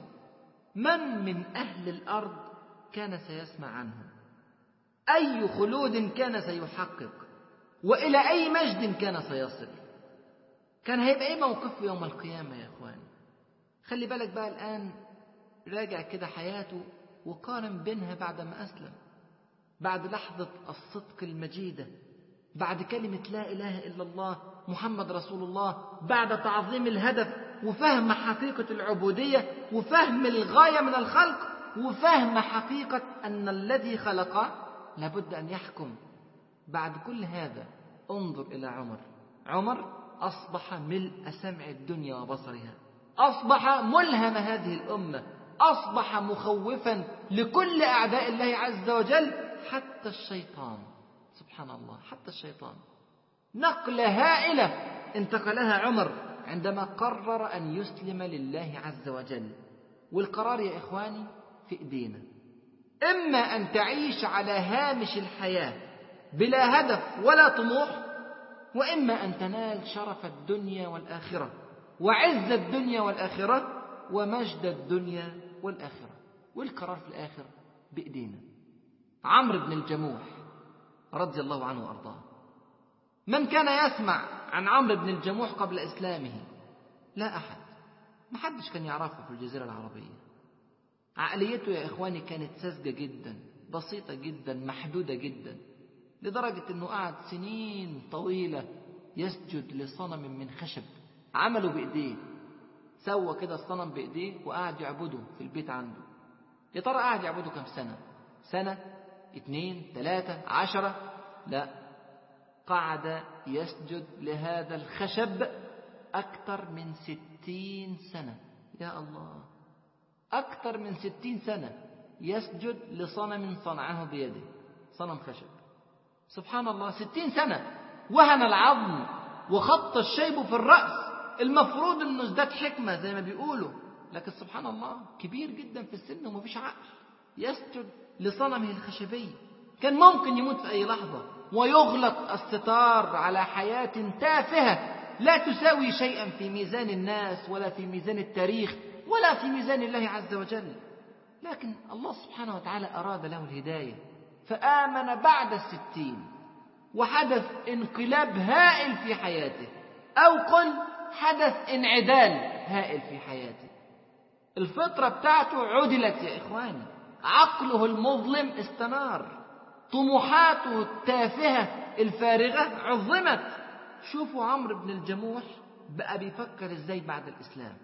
من أهل الأرض كان سيسمع عنه؟ أي خلود كان سيحقق؟ وإلى أي مجد كان سيصل؟ كان هيبقى إيه موقفه يوم القيامة يا إخواني؟ خلي بالك بقى الآن، راجع كده حياته وقارن بينها بعد ما أسلم، بعد لحظة الصدق المجيدة، بعد كلمة لا إله إلا الله محمد رسول الله، بعد تعظيم الهدف وفهم حقيقة العبودية وفهم الغاية من الخلق وفهم حقيقة أن الذي خلق لابد أن يحكم. بعد كل هذا انظر إلى عمر أصبح ملء سمع الدنيا وبصرها، أصبح ملهم هذه الأمة، أصبح مخوفا لكل أعداء الله عز وجل، حتى الشيطان. سبحان الله، حتى الشيطان. نقلة هائلة انتقلها عمر عندما قرر أن يسلم لله عز وجل. والقرار يا إخواني في إيدينا، إما أن تعيش على هامش الحياة بلا هدف ولا طموح، وإما أن تنال شرف الدنيا والآخرة وعز الدنيا والآخرة ومجد الدنيا والآخرة. والقرار في الآخر بإيدينا. عمرو بن الجموح رضي الله عنه وأرضاه، من كان يسمع عن عمرو بن الجموح قبل إسلامه؟ لا أحد، ما حدش كان يعرفه في الجزيرة العربية. عقليته يا إخواني كانت ساذجة جدا، بسيطة جدا، محدودة جدا، لدرجة أنه قعد سنين طويلة يسجد لصنم من خشب عمله بإيديه. سوى كده الصنم بإيديه وقعد يعبده في البيت عنده. يا ترى قعد يعبده كم سنة؟ سنة، 2، 3، 10؟ لا، قعد يسجد لهذا الخشب أكثر من 60 سنة. يا الله، أكثر من 60 سنة يسجد لصنم صنعه بيده، صنم خشب. سبحان الله، 60 سنة، وهن العظم وخط الشيب في الرأس. المفروض أنه ازداد حكمة زي ما بيقولوا، لكن سبحان الله كبير جدا في السن ومفيش عقل، يسجد لصنمه الخشبي. كان ممكن يموت في أي لحظة ويغلق الستار على حياة تافهة لا تساوي شيئا في ميزان الناس ولا في ميزان التاريخ ولا في ميزان الله عز وجل. لكن الله سبحانه وتعالى أراد له الهداية فآمن بعد 60، وحدث انقلاب هائل في حياته، أو قل حدث انعدال هائل في حياته. الفطرة بتاعته عدلت يا إخواني، عقله المظلم استنار، طموحاته التافهة الفارغة عظمت. شوفوا عمرو بن الجموح بقى بيفكر ازاي بعد الإسلام.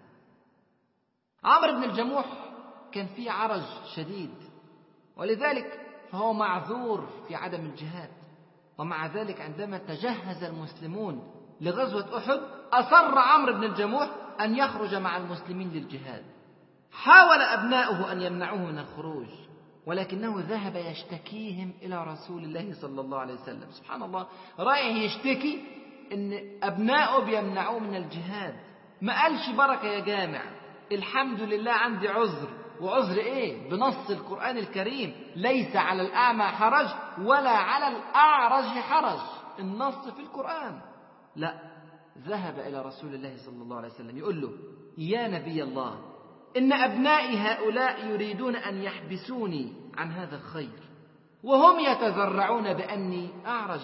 عمرو بن الجموح كان فيه عرج شديد، ولذلك فهو معذور في عدم الجهاد. ومع ذلك عندما تجهز المسلمون لغزوة أحد أصر عمرو بن الجموح أن يخرج مع المسلمين للجهاد. حاول أبناؤه أن يمنعوه من الخروج، ولكنه ذهب يشتكيهم إلى رسول الله صلى الله عليه وسلم. سبحان الله، رايح يشتكي إن أبناؤه بيمنعوه من الجهاد. ما قالش بركة يا جامع، الحمد لله عندي عذر. وعذر إيه؟ بنص القرآن الكريم: ليس على الأعمى حرج ولا على الأعرج حرج. النص في القرآن. لا، ذهب إلى رسول الله صلى الله عليه وسلم يقول له: يا نبي الله، إن أبنائي هؤلاء يريدون أن يحبسوني عن هذا الخير، وهم يتذرعون بأني أعرج.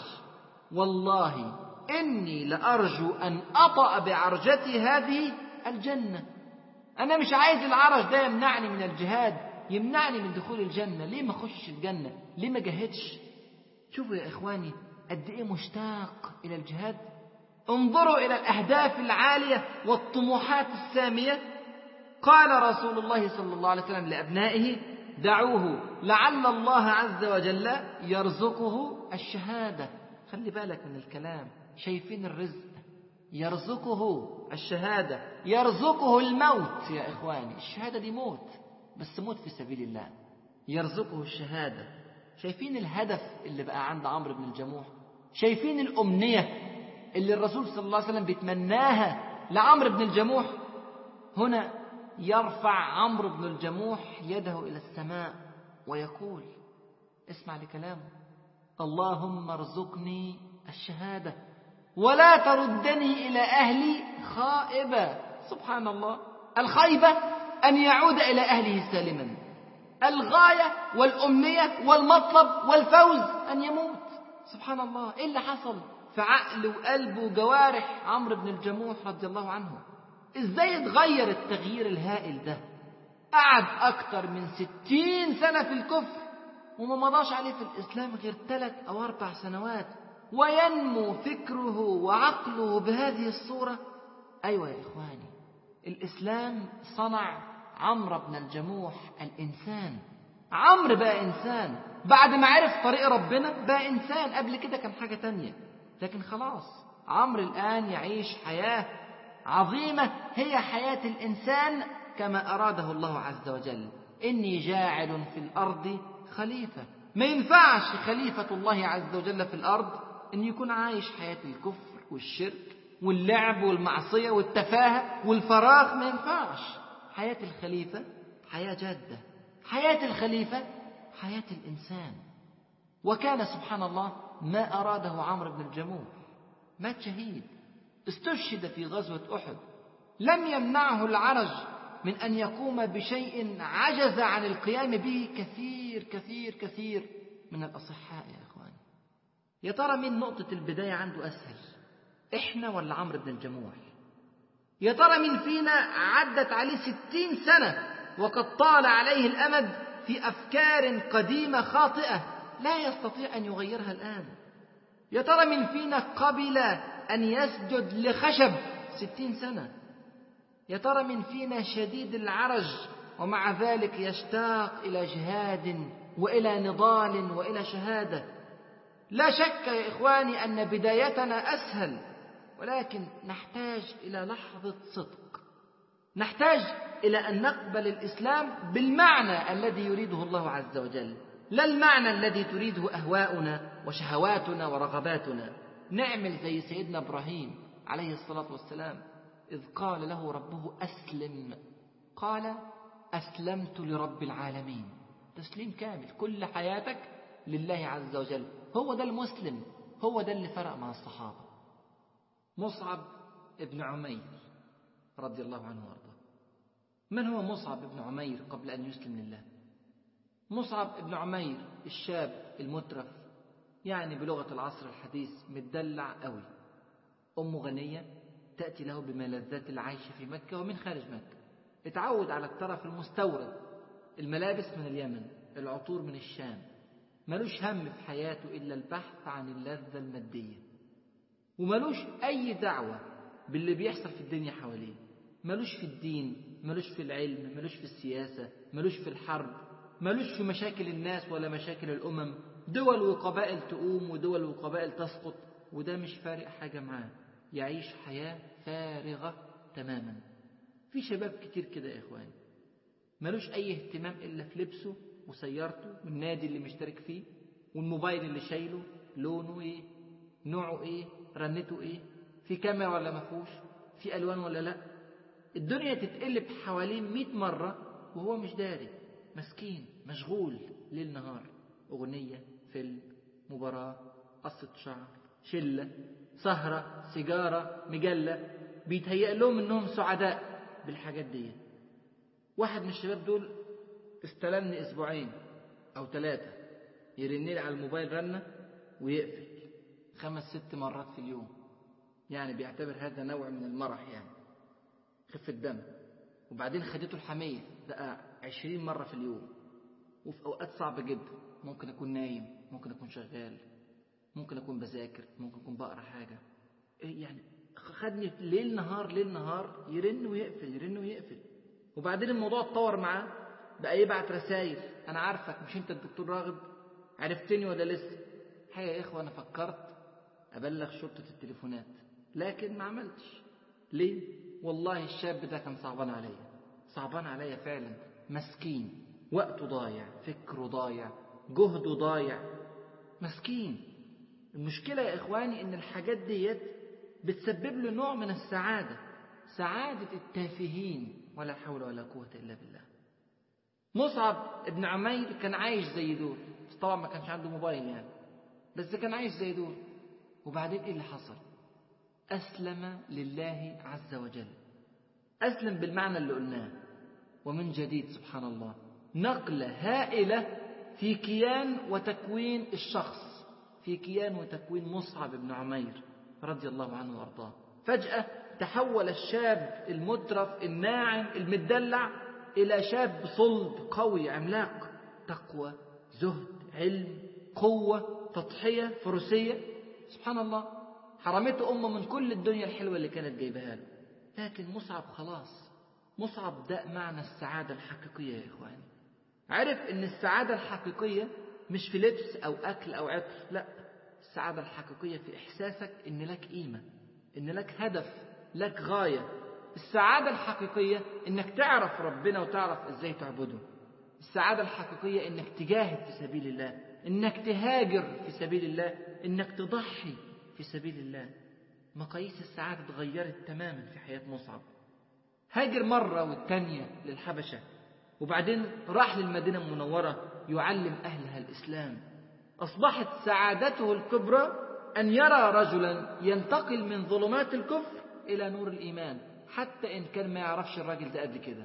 والله إني لأرجو أن أطأ بعرجتي هذه الجنة. أنا مش عايز العرج ده يمنعني من الجهاد، يمنعني من دخول الجنة. ليه ما أخشش الجنة؟ ليه ما جاهدش؟ شوفوا يا إخواني قد إيه مشتاق إلى الجهاد. انظروا إلى الأهداف العالية والطموحات السامية. قال رسول الله صلى الله عليه وسلم لأبنائه: دعوه لعل الله عز وجل يرزقه الشهادة. خلي بالك من الكلام، شايفين الرزق؟ يرزقه الشهادة، يرزقه الموت. يا إخواني الشهادة دي موت، بس موت في سبيل الله. يرزقه الشهادة. شايفين الهدف اللي بقى عند عمرو بن الجموح؟ شايفين الأمنية اللي الرسول صلى الله عليه وسلم بيتمناها لعمرو بن الجموح؟ هنا يرفع عمرو بن الجموح يده إلى السماء ويقول، اسمع لكلامه: اللهم ارزقني الشهادة ولا تردني إلى أهلي خائبا. سبحان الله، الخيبة أن يعود إلى أهله سالما. الغاية والأمنية والمطلب والفوز أن يموت. سبحان الله، إيه اللي حصل في عقل وقلب وجوارح عمرو بن الجموح رضي الله عنه؟ إزاي اتغير التغيير الهائل ده؟ قعد أكتر من 60 سنة في الكفر وما مضاش عليه في الإسلام غير 3 أو 4 سنوات، وينمو فكره وعقله بهذه الصورة. أيوة يا إخواني، الإسلام صنع عمرو بن الجموح الإنسان. عمرو بقى إنسان بعد ما عرف طريق ربنا، بقى إنسان. قبل كده كان حاجة تانية، لكن خلاص عمرو الآن يعيش حياة عظيمة، هي حياة الإنسان كما أراده الله عز وجل. إني جاعل في الأرض خليفة. ما ينفعش خليفة الله عز وجل في الأرض إن يكون عايش حياة الكفر والشرك واللعب والمعصية والتفاهة والفراغ. ما ينفعش. حياة الخليفة حياة جادة. حياة الخليفة حياة الإنسان. وكان سبحان الله ما أراده عمرو بن الجموح. مات شهيد، استشهد في غزوة أحد. لم يمنعه العرج من أن يقوم بشيء عجز عن القيام به كثير كثير كثير من الأصحاء. يا إخواني، يا ترى مين نقطة البداية عنده أسهل، إحنا ولا عمرو بن الجموح؟ يا ترى مين فينا عدت عليه 60 سنة وقد طال عليه الأمد في أفكار قديمة خاطئة لا يستطيع أن يغيرها الآن؟ يا ترى مين فينا قبل أن يسجد لخشب 60 سنة؟ يا ترى مين فينا شديد العرج ومع ذلك يشتاق إلى جهاد وإلى نضال وإلى شهادة؟ لا شك يا إخواني أن بدايتنا أسهل، ولكن نحتاج إلى لحظة صدق. نحتاج إلى أن نقبل الإسلام بالمعنى الذي يريده الله عز وجل، لا المعنى الذي تريده أهواؤنا وشهواتنا ورغباتنا. نعمل زي سيدنا إبراهيم عليه الصلاة والسلام إذ قال له ربه أسلم، قال أسلمت لرب العالمين. تسليم كامل، كل حياتك لله عز وجل. هو ده المسلم، هو ده اللي فرق مع الصحابة. مصعب ابن عمير رضي الله عنه وارضاه. من هو مصعب ابن عمير قبل أن يسلم لله؟ مصعب ابن عمير الشاب المترف، يعني بلغة العصر الحديث متدلع قوي. أمه غنية تأتي له بملذات العيش في مكة ومن خارج مكة. اتعود على الترف المستورد، الملابس من اليمن، العطور من الشام. ملوش هم في حياته إلا البحث عن اللذة المادية، وملوش أي دعوة باللي بيحصل في الدنيا حواليه. ملوش في الدين، ملوش في العلم، ملوش في السياسة، ملوش في الحرب، ملوش في مشاكل الناس ولا مشاكل الأمم، دول وقبائل تقوم ودول وقبائل تسقط، وده مش فارق حاجة معاه، يعيش حياة فارغة تماما. في شباب كتير كده يا إخواني ملوش أي اهتمام إلا في لبسه وسيارته والنادي اللي مشترك فيه والموبايل اللي شايله، لونه إيه، نوعه إيه، رنته إيه، في كاميرا ولا مفهوش، في ألوان ولا لأ. الدنيا تتقلب حواليه 100 مرة وهو مش داري، مسكين مشغول ليل نهار، أغنية، فيلم، مباراة، قصة شعر، شلة، سهرة، سيجارة، مجلة، بيتهيأ لهم إنهم سعداء بالحاجات دي. واحد من الشباب دول استلمني 2 أو 3 يرنلي على الموبايل رنة ويقفل 5-6 مرات في اليوم، يعني بيعتبر هذا نوع من المرح، يعني خفة دم. وبعدين خدته الحمية بقى 20 مرة في اليوم، وفي أوقات صعبة جدا، ممكن أكون نايم، ممكن أكون شغال، ممكن أكون بذاكر، ممكن أكون بقرأ حاجة، يعني خدني ليل نهار ليل نهار يرن ويقفل يرن ويقفل. وبعدين الموضوع اتطور معاه، بقى يبعت رسائل: أنا عارفك، مش أنت الدكتور راغب؟ عرفتني ولا لسه؟ حقيقة يا إخوة أنا فكرت أبلغ شرطة التليفونات، لكن ما عملتش. ليه؟ والله الشاب ده كان صعبان عليا، صعبان عليا فعلا، مسكين، وقته ضايع، فكره ضايع، جهده ضايع، مسكين. المشكلة يا إخواني إن الحاجات ديت بتسبب له نوع من السعادة، سعادة التافهين، ولا حول ولا قوة إلا بالله. مصعب ابن عمير كان عايش زي دول، بس طبعا ما كانش عنده موبايل يعني، بس كان عايش زي دول. وبعدين إيه اللي حصل؟ أسلم لله عز وجل، أسلم بالمعنى اللي قلناه. ومن جديد سبحان الله نقلة هائلة في كيان وتكوين الشخص، في كيان وتكوين مصعب بن عمير رضي الله عنه وارضاه. فجأة تحول الشاب المترف الناعم المدلع إلى شاب صلب قوي عملاق، تقوى، زهد، علم، قوة، تضحية، فروسية. سبحان الله، حرمته أمه من كل الدنيا الحلوة اللي كانت جايبها له. لكن مصعب خلاص، مصعب ده معنى السعادة الحقيقية يا إخواني. عرف إن السعادة الحقيقية مش في لبس أو أكل أو عطر، لا، السعادة الحقيقية في إحساسك إن لك قيمة، إن لك هدف، لك غاية. السعادة الحقيقية إنك تعرف ربنا وتعرف إزاي تعبده. السعادة الحقيقية إنك تجاهد في سبيل الله، إنك تهاجر في سبيل الله، إنك تضحي في سبيل الله. مقاييس السعادة اتغيرت تماما في حياة مصعب. هاجر مرة والتانية للحبشة، وبعدين راح للمدينة المنورة يعلم أهلها الإسلام. أصبحت سعادته الكبرى أن يرى رجلا ينتقل من ظلمات الكفر إلى نور الإيمان، حتى إن كان ما يعرفش الراجل ده قد كده.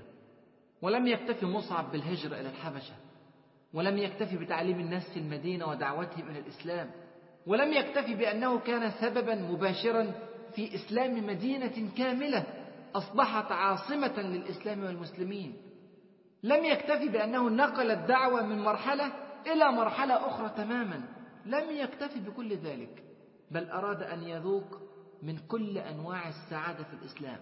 ولم يكتفي مصعب بالهجرة إلى الحبشة، ولم يكتفي بتعليم الناس في المدينة ودعوتهم إلى الإسلام، ولم يكتفي بأنه كان سببا مباشرا في إسلام مدينة كاملة أصبحت عاصمة للإسلام والمسلمين. لم يكتفي بأنه نقل الدعوة من مرحلة إلى مرحلة أخرى تماما، لم يكتفي بكل ذلك، بل أراد أن يذوق من كل أنواع السعادة في الإسلام.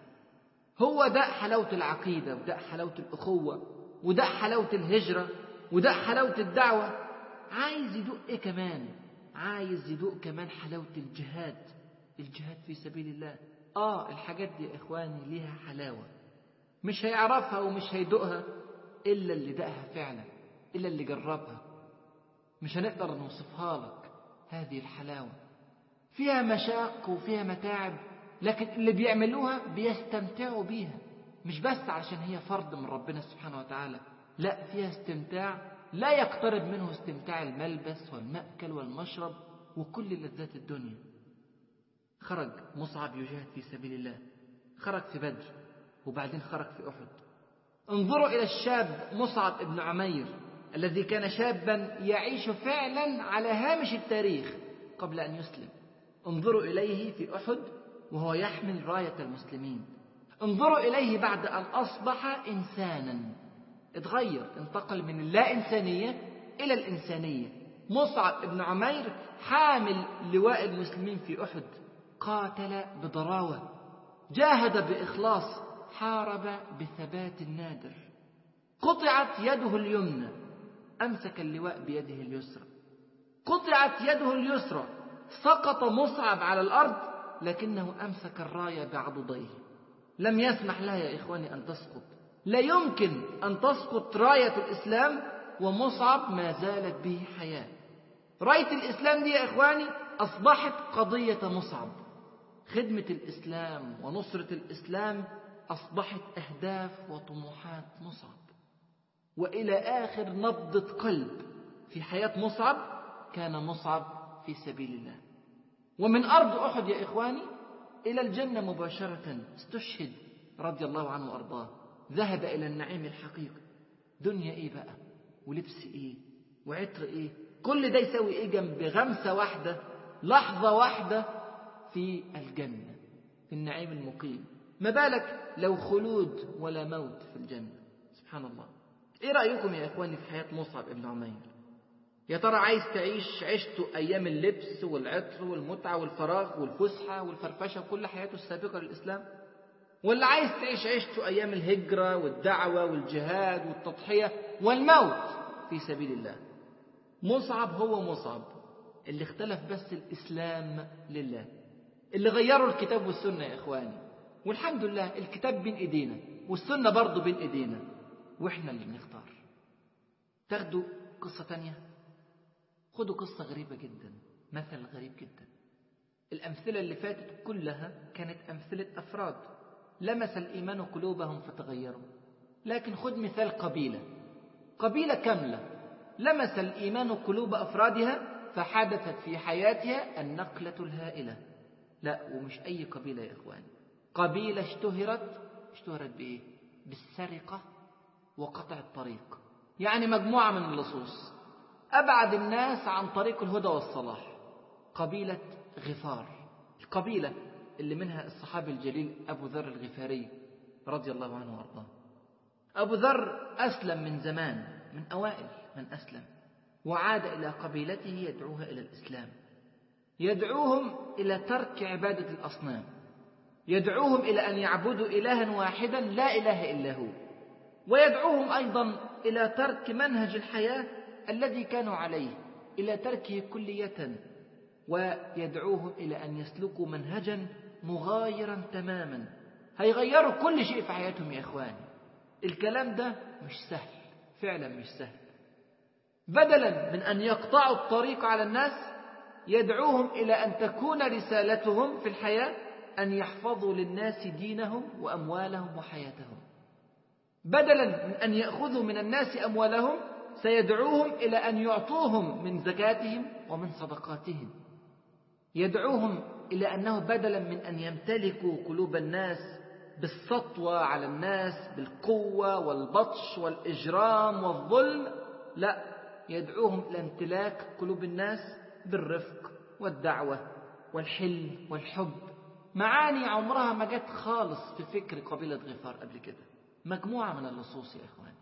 هو ده حلاوة العقيدة، وده حلاوة الأخوة، وده حلاوة الهجرة، وده حلاوة الدعوة. عايز يدوق إيه كمان؟ عايز يدوق كمان حلاوة الجهاد، الجهاد في سبيل الله. الحاجات دي يا إخواني ليها حلاوة، مش هيعرفها ومش هيدوقها إلا اللي دقها فعلا، إلا اللي جربها. مش هنقدر نوصفها لك. هذه الحلاوة فيها مشاق وفيها متاعب، لكن اللي بيعملوها بيستمتعوا بيها، مش بس عشان هي فرض من ربنا سبحانه وتعالى، لا، فيها استمتاع لا يقترب منه استمتاع الملبس والمأكل والمشرب وكل لذات الدنيا. خرج مصعب يجاهد في سبيل الله، خرج في بدر، وبعدين خرج في أحد. انظروا إلى الشاب مصعب بن عمير الذي كان شابا يعيش فعلا على هامش التاريخ قبل أن يسلم. انظروا إليه في أحد وهو يحمل راية المسلمين. انظروا إليه بعد أن أصبح إنسانا، اتغير، انتقل من اللا إنسانية إلى الإنسانية. مصعب بن عمير حامل لواء المسلمين في أحد، قاتل بضراوة، جاهد بإخلاص، حارب بثبات نادر. قطعت يده اليمنى، أمسك اللواء بيده اليسرى. قطعت يده اليسرى، سقط مصعب على الأرض، لكنه أمسك الراية بعضديه، لم يسمح لها يا إخواني أن تسقط. لا يمكن أن تسقط راية الإسلام ومصعب ما زالت به حياة. راية الإسلام دي يا إخواني أصبحت قضية مصعب. خدمة الإسلام ونصرة الإسلام أصبحت أهداف وطموحات مصعب. وإلى آخر نبضة قلب في حياة مصعب كان مصعب في سبيل الله. ومن أرض أحد يا إخواني إلى الجنة مباشرة استشهد رضي الله عنه وأرضاه، ذهب إلى النعيم الحقيقي. دنيا إيه بقى، ولبس إيه، وعطر إيه، كل ده يسوي إيه جنب غمسة واحدة، لحظة واحدة في الجنة، في النعيم المقيم. ما بالك لو خلود ولا موت في الجنة. سبحان الله. إيه رأيكم يا إخواني في حياة مصعب ابن عمير؟ يا ترى عايز تعيش عيشته أيام اللبس والعطر والمتعة والفراغ والفسحة والفرفشة وكل حياته السابقة للإسلام، ولا عايز تعيش عيشته أيام الهجرة والدعوة والجهاد والتضحية والموت في سبيل الله؟ مصعب هو مصعب، اللي اختلف بس الإسلام لله، اللي غيروا الكتاب والسنة يا إخواني. والحمد لله الكتاب بين إيدينا والسنة برضو بين إيدينا، وإحنا اللي بنختار. تاخدوا قصة تانية، خدوا قصة غريبة جدا، مثل غريب جدا. الأمثلة اللي فاتت كلها كانت أمثلة أفراد لمس الإيمان قلوبهم فتغيروا، لكن خد مثال قبيلة كاملة لمس الإيمان قلوب أفرادها فحدثت في حياتها النقلة الهائلة. لا، ومش أي قبيلة يا إخواني، قبيلة اشتهرت بإيه؟ بالسرقة وقطع الطريق. يعني مجموعة من اللصوص أبعد الناس عن طريق الهدى والصلاح. قبيلة غفار، القبيلة اللي منها الصحابي الجليل أبو ذر الغفاري رضي الله عنه وارضاه. أبو ذر أسلم من زمان، من أوائل من أسلم، وعاد إلى قبيلته يدعوها إلى الإسلام، يدعوهم إلى ترك عبادة الأصنام، يدعوهم إلى أن يعبدوا إلها واحدا لا إله إلا هو، ويدعوهم أيضا إلى ترك منهج الحياة الذي كانوا عليه، إلى تركه كلية، ويدعوهم إلى أن يسلكوا منهجا مغايرا تماما هيغيروا كل شيء في حياتهم. يا إخواني الكلام ده مش سهل، فعلا مش سهل. بدلا من أن يقطعوا الطريق على الناس يدعوهم إلى أن تكون رسالتهم في الحياة أن يحفظوا للناس دينهم وأموالهم وحياتهم. بدلا من أن يأخذوا من الناس أموالهم سيدعوهم إلى أن يعطوهم من زكاتهم ومن صدقاتهم. يدعوهم إلى أنه بدلا من أن يمتلكوا قلوب الناس بالسطوة على الناس بالقوة والبطش والإجرام والظلم، لا، يدعوهم إلى امتلاك قلوب الناس بالرفق والدعوة والحلم والحب، معاني عمرها ما جت خالص في فكر قبيلة غفار قبل كده. مجموعة من اللصوص يا إخواني،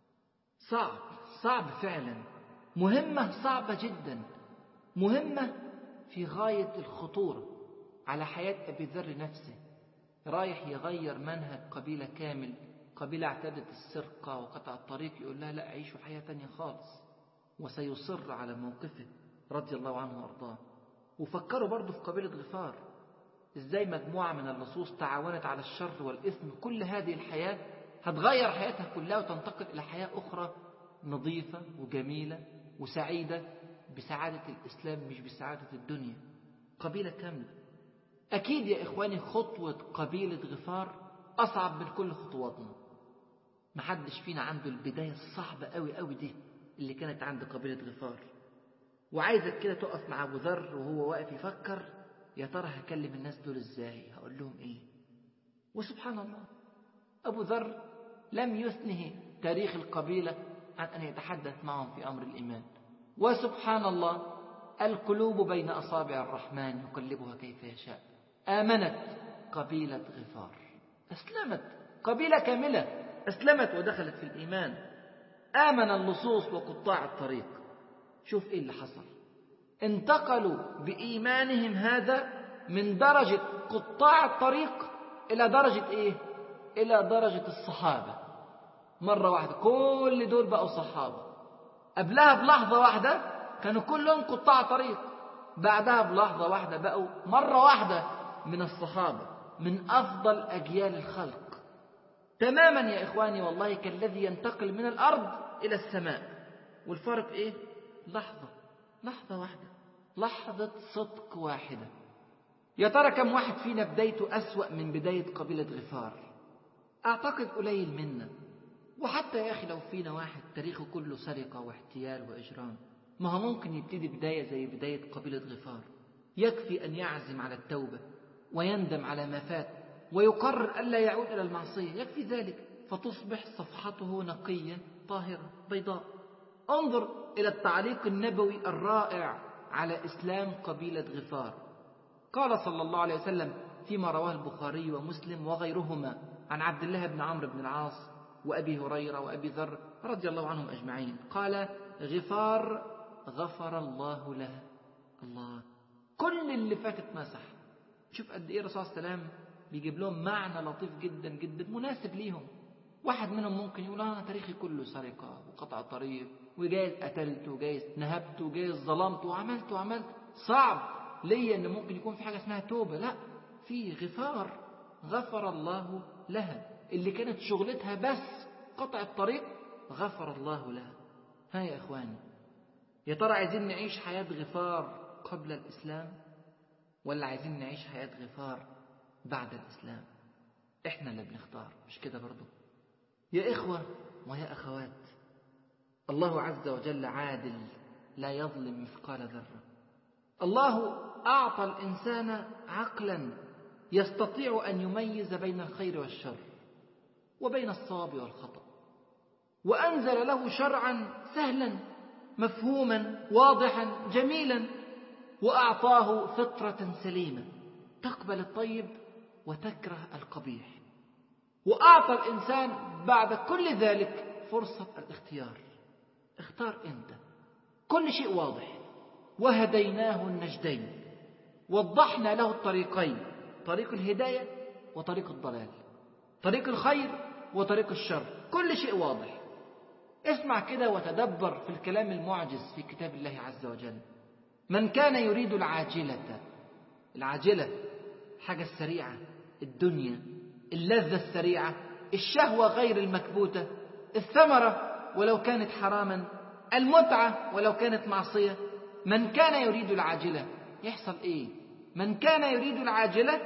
صعب فعلا، مهمة صعبة جدا، مهمة في غاية الخطورة على حياة أبي ذر نفسه. رايح يغير منهج قبيلة كامل، قبيلة اعتادت السرقة وقطع الطريق، يقول لها لا، عيشوا حياة تانية خالص، وسيصر على موقفه رضي الله عنه وارضاه. وفكروا برضو في قبيلة غفار، ازاي مجموعة من اللصوص تعاونت على الشر والإثم. كل هذه الحياة هتغير حياتها كلها وتنتقل إلى حياة أخرى نظيفة وجميلة وسعيدة بسعادة الإسلام مش بسعادة الدنيا. قبيلة كاملة. أكيد يا إخواني خطوة قبيلة غفار أصعب من كل خطواتنا. محدش فينا عنده البداية الصعبة قوي دي اللي كانت عند قبيلة غفار. وعايزك كده تقف مع أبو ذر وهو واقف يفكر، يا ترى هكلم الناس دول إزاي، هقول لهم إيه. وسبحان الله أبو ذر لم يثنه تاريخ القبيلة عن أن يتحدث معهم في أمر الإيمان. وسبحان الله القلوب بين أصابع الرحمن يقلبها كيف يشاء. آمنت قبيلة غفار، أسلمت، قبيلة كاملة أسلمت ودخلت في الإيمان. آمن اللصوص وقطاع الطريق. شوف إيه اللي حصل، انتقلوا بإيمانهم هذا من درجة قطاع الطريق إلى درجة إيه؟ إلى درجة الصحابة. مرة واحدة كل دول بقوا صحابة. قبلها بلحظة واحدة كانوا كلهم قطاع طريق. بعدها بلحظة واحدة بقوا مرة واحدة من الصحابة، من أفضل أجيال الخلق تماما يا إخواني. والله كالذي ينتقل من الأرض إلى السماء. والفرق إيه؟ لحظة واحدة، لحظة صدق واحدة. يا ترى كم واحد فينا بدايته أسوأ من بداية قبيلة غفار؟ أعتقد قليل منا. وحتى يا أخي لو فينا واحد تاريخه كله سرقة واحتيال وإجرام، ما هو ممكن يبتدي بداية زي بداية قبيلة غفار. يكفي أن يعزم على التوبة ويندم على ما فات ويقرر ألا يعود إلى المعصية، يكفي ذلك، فتصبح صفحته نقية طاهرة بيضاء. انظر إلى التعليق النبوي الرائع على إسلام قبيلة غفار. قال صلى الله عليه وسلم فيما رواه البخاري ومسلم وغيرهما عن عبد الله بن عمرو بن العاص وأبي هريرة وأبي ذر رضي الله عنهم أجمعين، قال: غفار غفر الله له. الله، كل اللي فاتت مسح. شوف قد إيه الرسول صلى الله عليه وسلم بيجيب لهم معنى لطيف جدا جدا مناسب ليهم. واحد منهم ممكن يقول: أنا تاريخي كله سرقة وقطع طريق، وجايز قتلت وجايز نهبت وجايز ظلمت وعملت. صعب ليا إن ممكن يكون في حاجة اسمها توبة. لا، في غفار غفر الله لها، اللي كانت شغلتها بس قطع الطريق غفر الله لها. ها يا إخواني، يا ترى عايزين نعيش حياة غفار قبل الإسلام ولا عايزين نعيش حياة غفار بعد الإسلام؟ إحنا اللي بنختار، مش كده برضو؟ يا إخوة ويا أخوات، الله عز وجل عادل لا يظلم مثقال ذرة. الله أعطى الإنسان عقلا يستطيع أن يميز بين الخير والشر وبين الصواب والخطأ، وأنزل له شرعا سهلا مفهوما واضحا جميلا، وأعطاه فطرة سليمة تقبل الطيب وتكره القبيح، وأعطى الإنسان بعد كل ذلك فرصة الاختيار. اختار أنت، كل شيء واضح. وهديناه النجدين، وضحنا له الطريقين، طريق الهداية وطريق الضلال، طريق الخير وطريق الشر، كل شيء واضح. اسمع كده وتدبر في الكلام المعجز في كتاب الله عز وجل. من كان يريد العاجلة حاجة السريعة، الدنيا، اللذة السريعة، الشهوة غير المكبوتة، الثمرة ولو كانت حراما، المتعة ولو كانت معصية. من كان يريد العاجلة يحصل إيه؟ من كان يريد العاجلة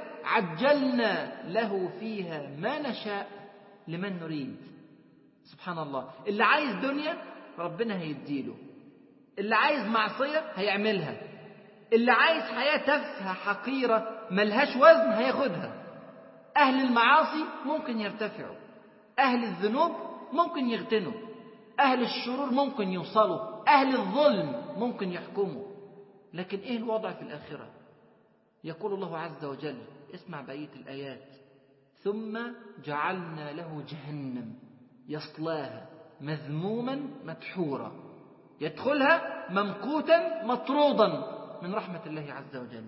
عجلنا له فيها ما نشاء لمن نريد. سبحان الله، اللي عايز دنيا ربنا هيديله، اللي عايز معصية هيعملها، اللي عايز حياة تافهة حقيرة ملهاش وزن هياخدها. أهل المعاصي ممكن يرتفعوا، أهل الذنوب ممكن يغتنوا، أهل الشرور ممكن يوصلوا، أهل الظلم ممكن يحكموا. لكن إيه الوضع في الآخرة؟ يقول الله عز وجل، اسمع بقية الآيات: ثم جعلنا له جهنم يصلاها مذموما مدحورا يدخلها ممقوتا مطرودا من رحمة الله عز وجل.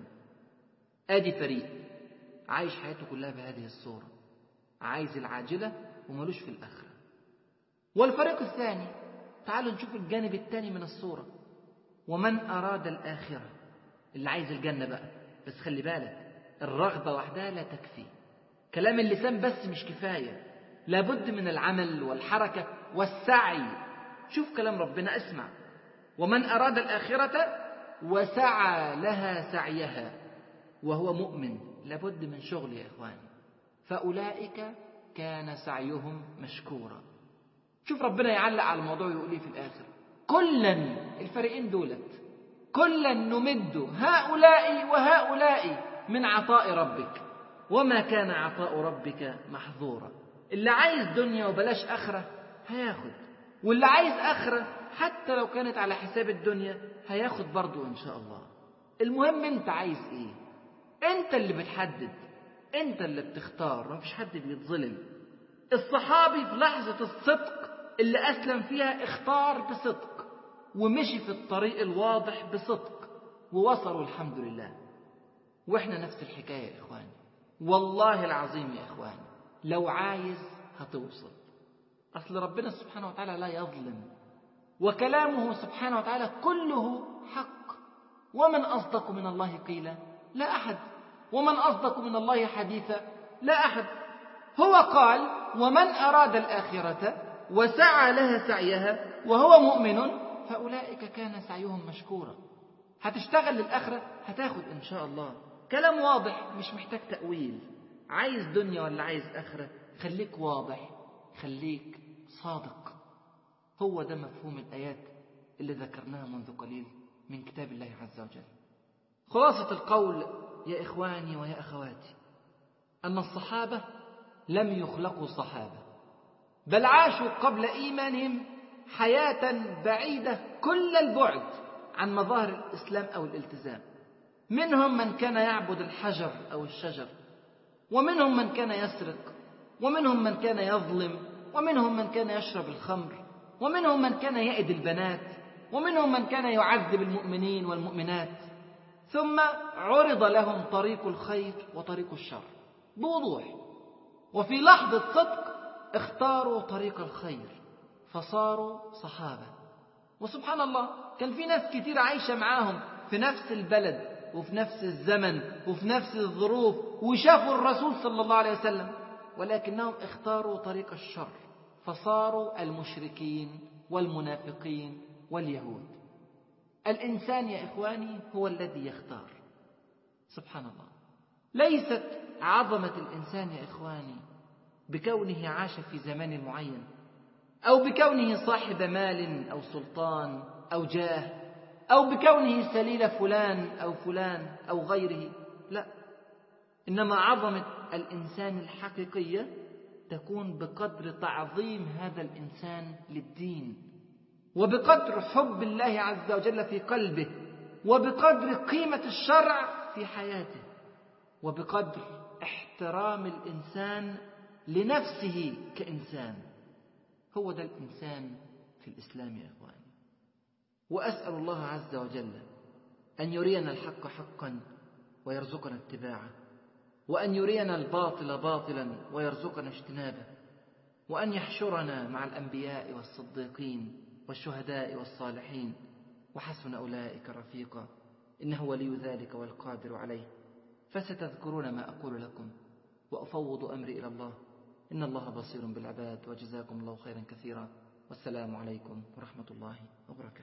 آدي فريق عايش حياته كلها بهذه الصورة، عايز العاجلة وملوش في الآخرة. والفريق الثاني، تعالوا نشوف الجانب الثاني من الصورة: ومن أراد الآخرة، اللي عايز الجنة بقى. بس خلي بالك، الرغبة وحدها لا تكفي، كلام اللسان بس مش كفاية، لابد من العمل والحركة والسعي. شوف كلام ربنا، اسمع: ومن أراد الآخرة وسعى لها سعيها وهو مؤمن. لابد من شغل يا إخواني، فأولئك كان سعيهم مشكورا. شوف ربنا يعلق على الموضوع ويقول لي في الآخر: كلا، الفريقين دولت، كلا نمد هؤلاء وهؤلاء من عطاء ربك وما كان عطاء ربك محظورا. اللي عايز دنيا وبلاش آخرة هياخد، واللي عايز آخرة حتى لو كانت على حساب الدنيا هياخد برضو إن شاء الله. المهم أنت عايز إيه؟ أنت اللي بتحدد، أنت اللي بتختار، مفيش حد بيتظلم. الصحابي في لحظة الصدق اللي أسلم فيها اختار بصدق ومشي في الطريق الواضح بصدق ووصلوا الحمد لله. وإحنا نفس الحكاية يا إخواني، والله العظيم يا إخواني، لو عايز هتوصل. أصل ربنا سبحانه وتعالى لا يظلم، وكلامه سبحانه وتعالى كله حق. ومن أصدق من الله قيلا؟ لا أحد. ومن أصدق من الله حديثا؟ لا أحد. هو قال: ومن أراد الآخرة وسعى لها سعيها وهو مؤمن فأولئك كان سعيهم مشكورا. هتشتغل للآخرة، هتاخد إن شاء الله. كلام واضح، مش محتاج تأويل. عايز دنيا ولا عايز آخرة؟ خليك واضح، خليك صادق. هو ده مفهوم الآيات اللي ذكرناها منذ قليل من كتاب الله عز وجل. خلاصة القول يا إخواني ويا أخواتي أن الصحابة لم يخلقوا صحابة، بل عاشوا قبل إيمانهم حياة بعيدة كل البعد عن مظاهر الإسلام أو الالتزام. منهم من كان يعبد الحجر أو الشجر، ومنهم من كان يسرق، ومنهم من كان يظلم، ومنهم من كان يشرب الخمر، ومنهم من كان يئد البنات، ومنهم من كان يعذب المؤمنين والمؤمنات. ثم عرض لهم طريق الخير وطريق الشر بوضوح، وفي لحظة صدق اختاروا طريق الخير فصاروا صحابة. وسبحان الله، كان في ناس كتير عايشة معاهم في نفس البلد وفي نفس الزمن وفي نفس الظروف، وشافوا الرسول صلى الله عليه وسلم، ولكنهم اختاروا طريق الشر فصاروا المشركين والمنافقين واليهود. الإنسان يا إخواني هو الذي يختار. سبحان الله. ليست عظمة الإنسان يا إخواني بكونه عاش في زمان معين، أو بكونه صاحب مال أو سلطان أو جاه، أو بكونه سليل فلان أو فلان أو غيره. لا، إنما عظمة الإنسان الحقيقية تكون بقدر تعظيم هذا الإنسان للدين، وبقدر حب الله عز وجل في قلبه، وبقدر قيمة الشرع في حياته، وبقدر احترام الإنسان لنفسه كإنسان. هو ده الإنسان في الإسلام يا إخواني. وأسأل الله عز وجل أن يرينا الحق حقا ويرزقنا اتباعه، وأن يرينا الباطل باطلا ويرزقنا اجتنابه، وأن يحشرنا مع الأنبياء والصديقين والشهداء والصالحين، وحسن أولئك رفيقا، إنه ولي ذلك والقادر عليه. فستذكرون ما أقول لكم، وأفوض أمري إلى الله، إن الله بصير بالعباد. وجزاكم الله خيرا كثيرا، والسلام عليكم ورحمة الله وبركاته.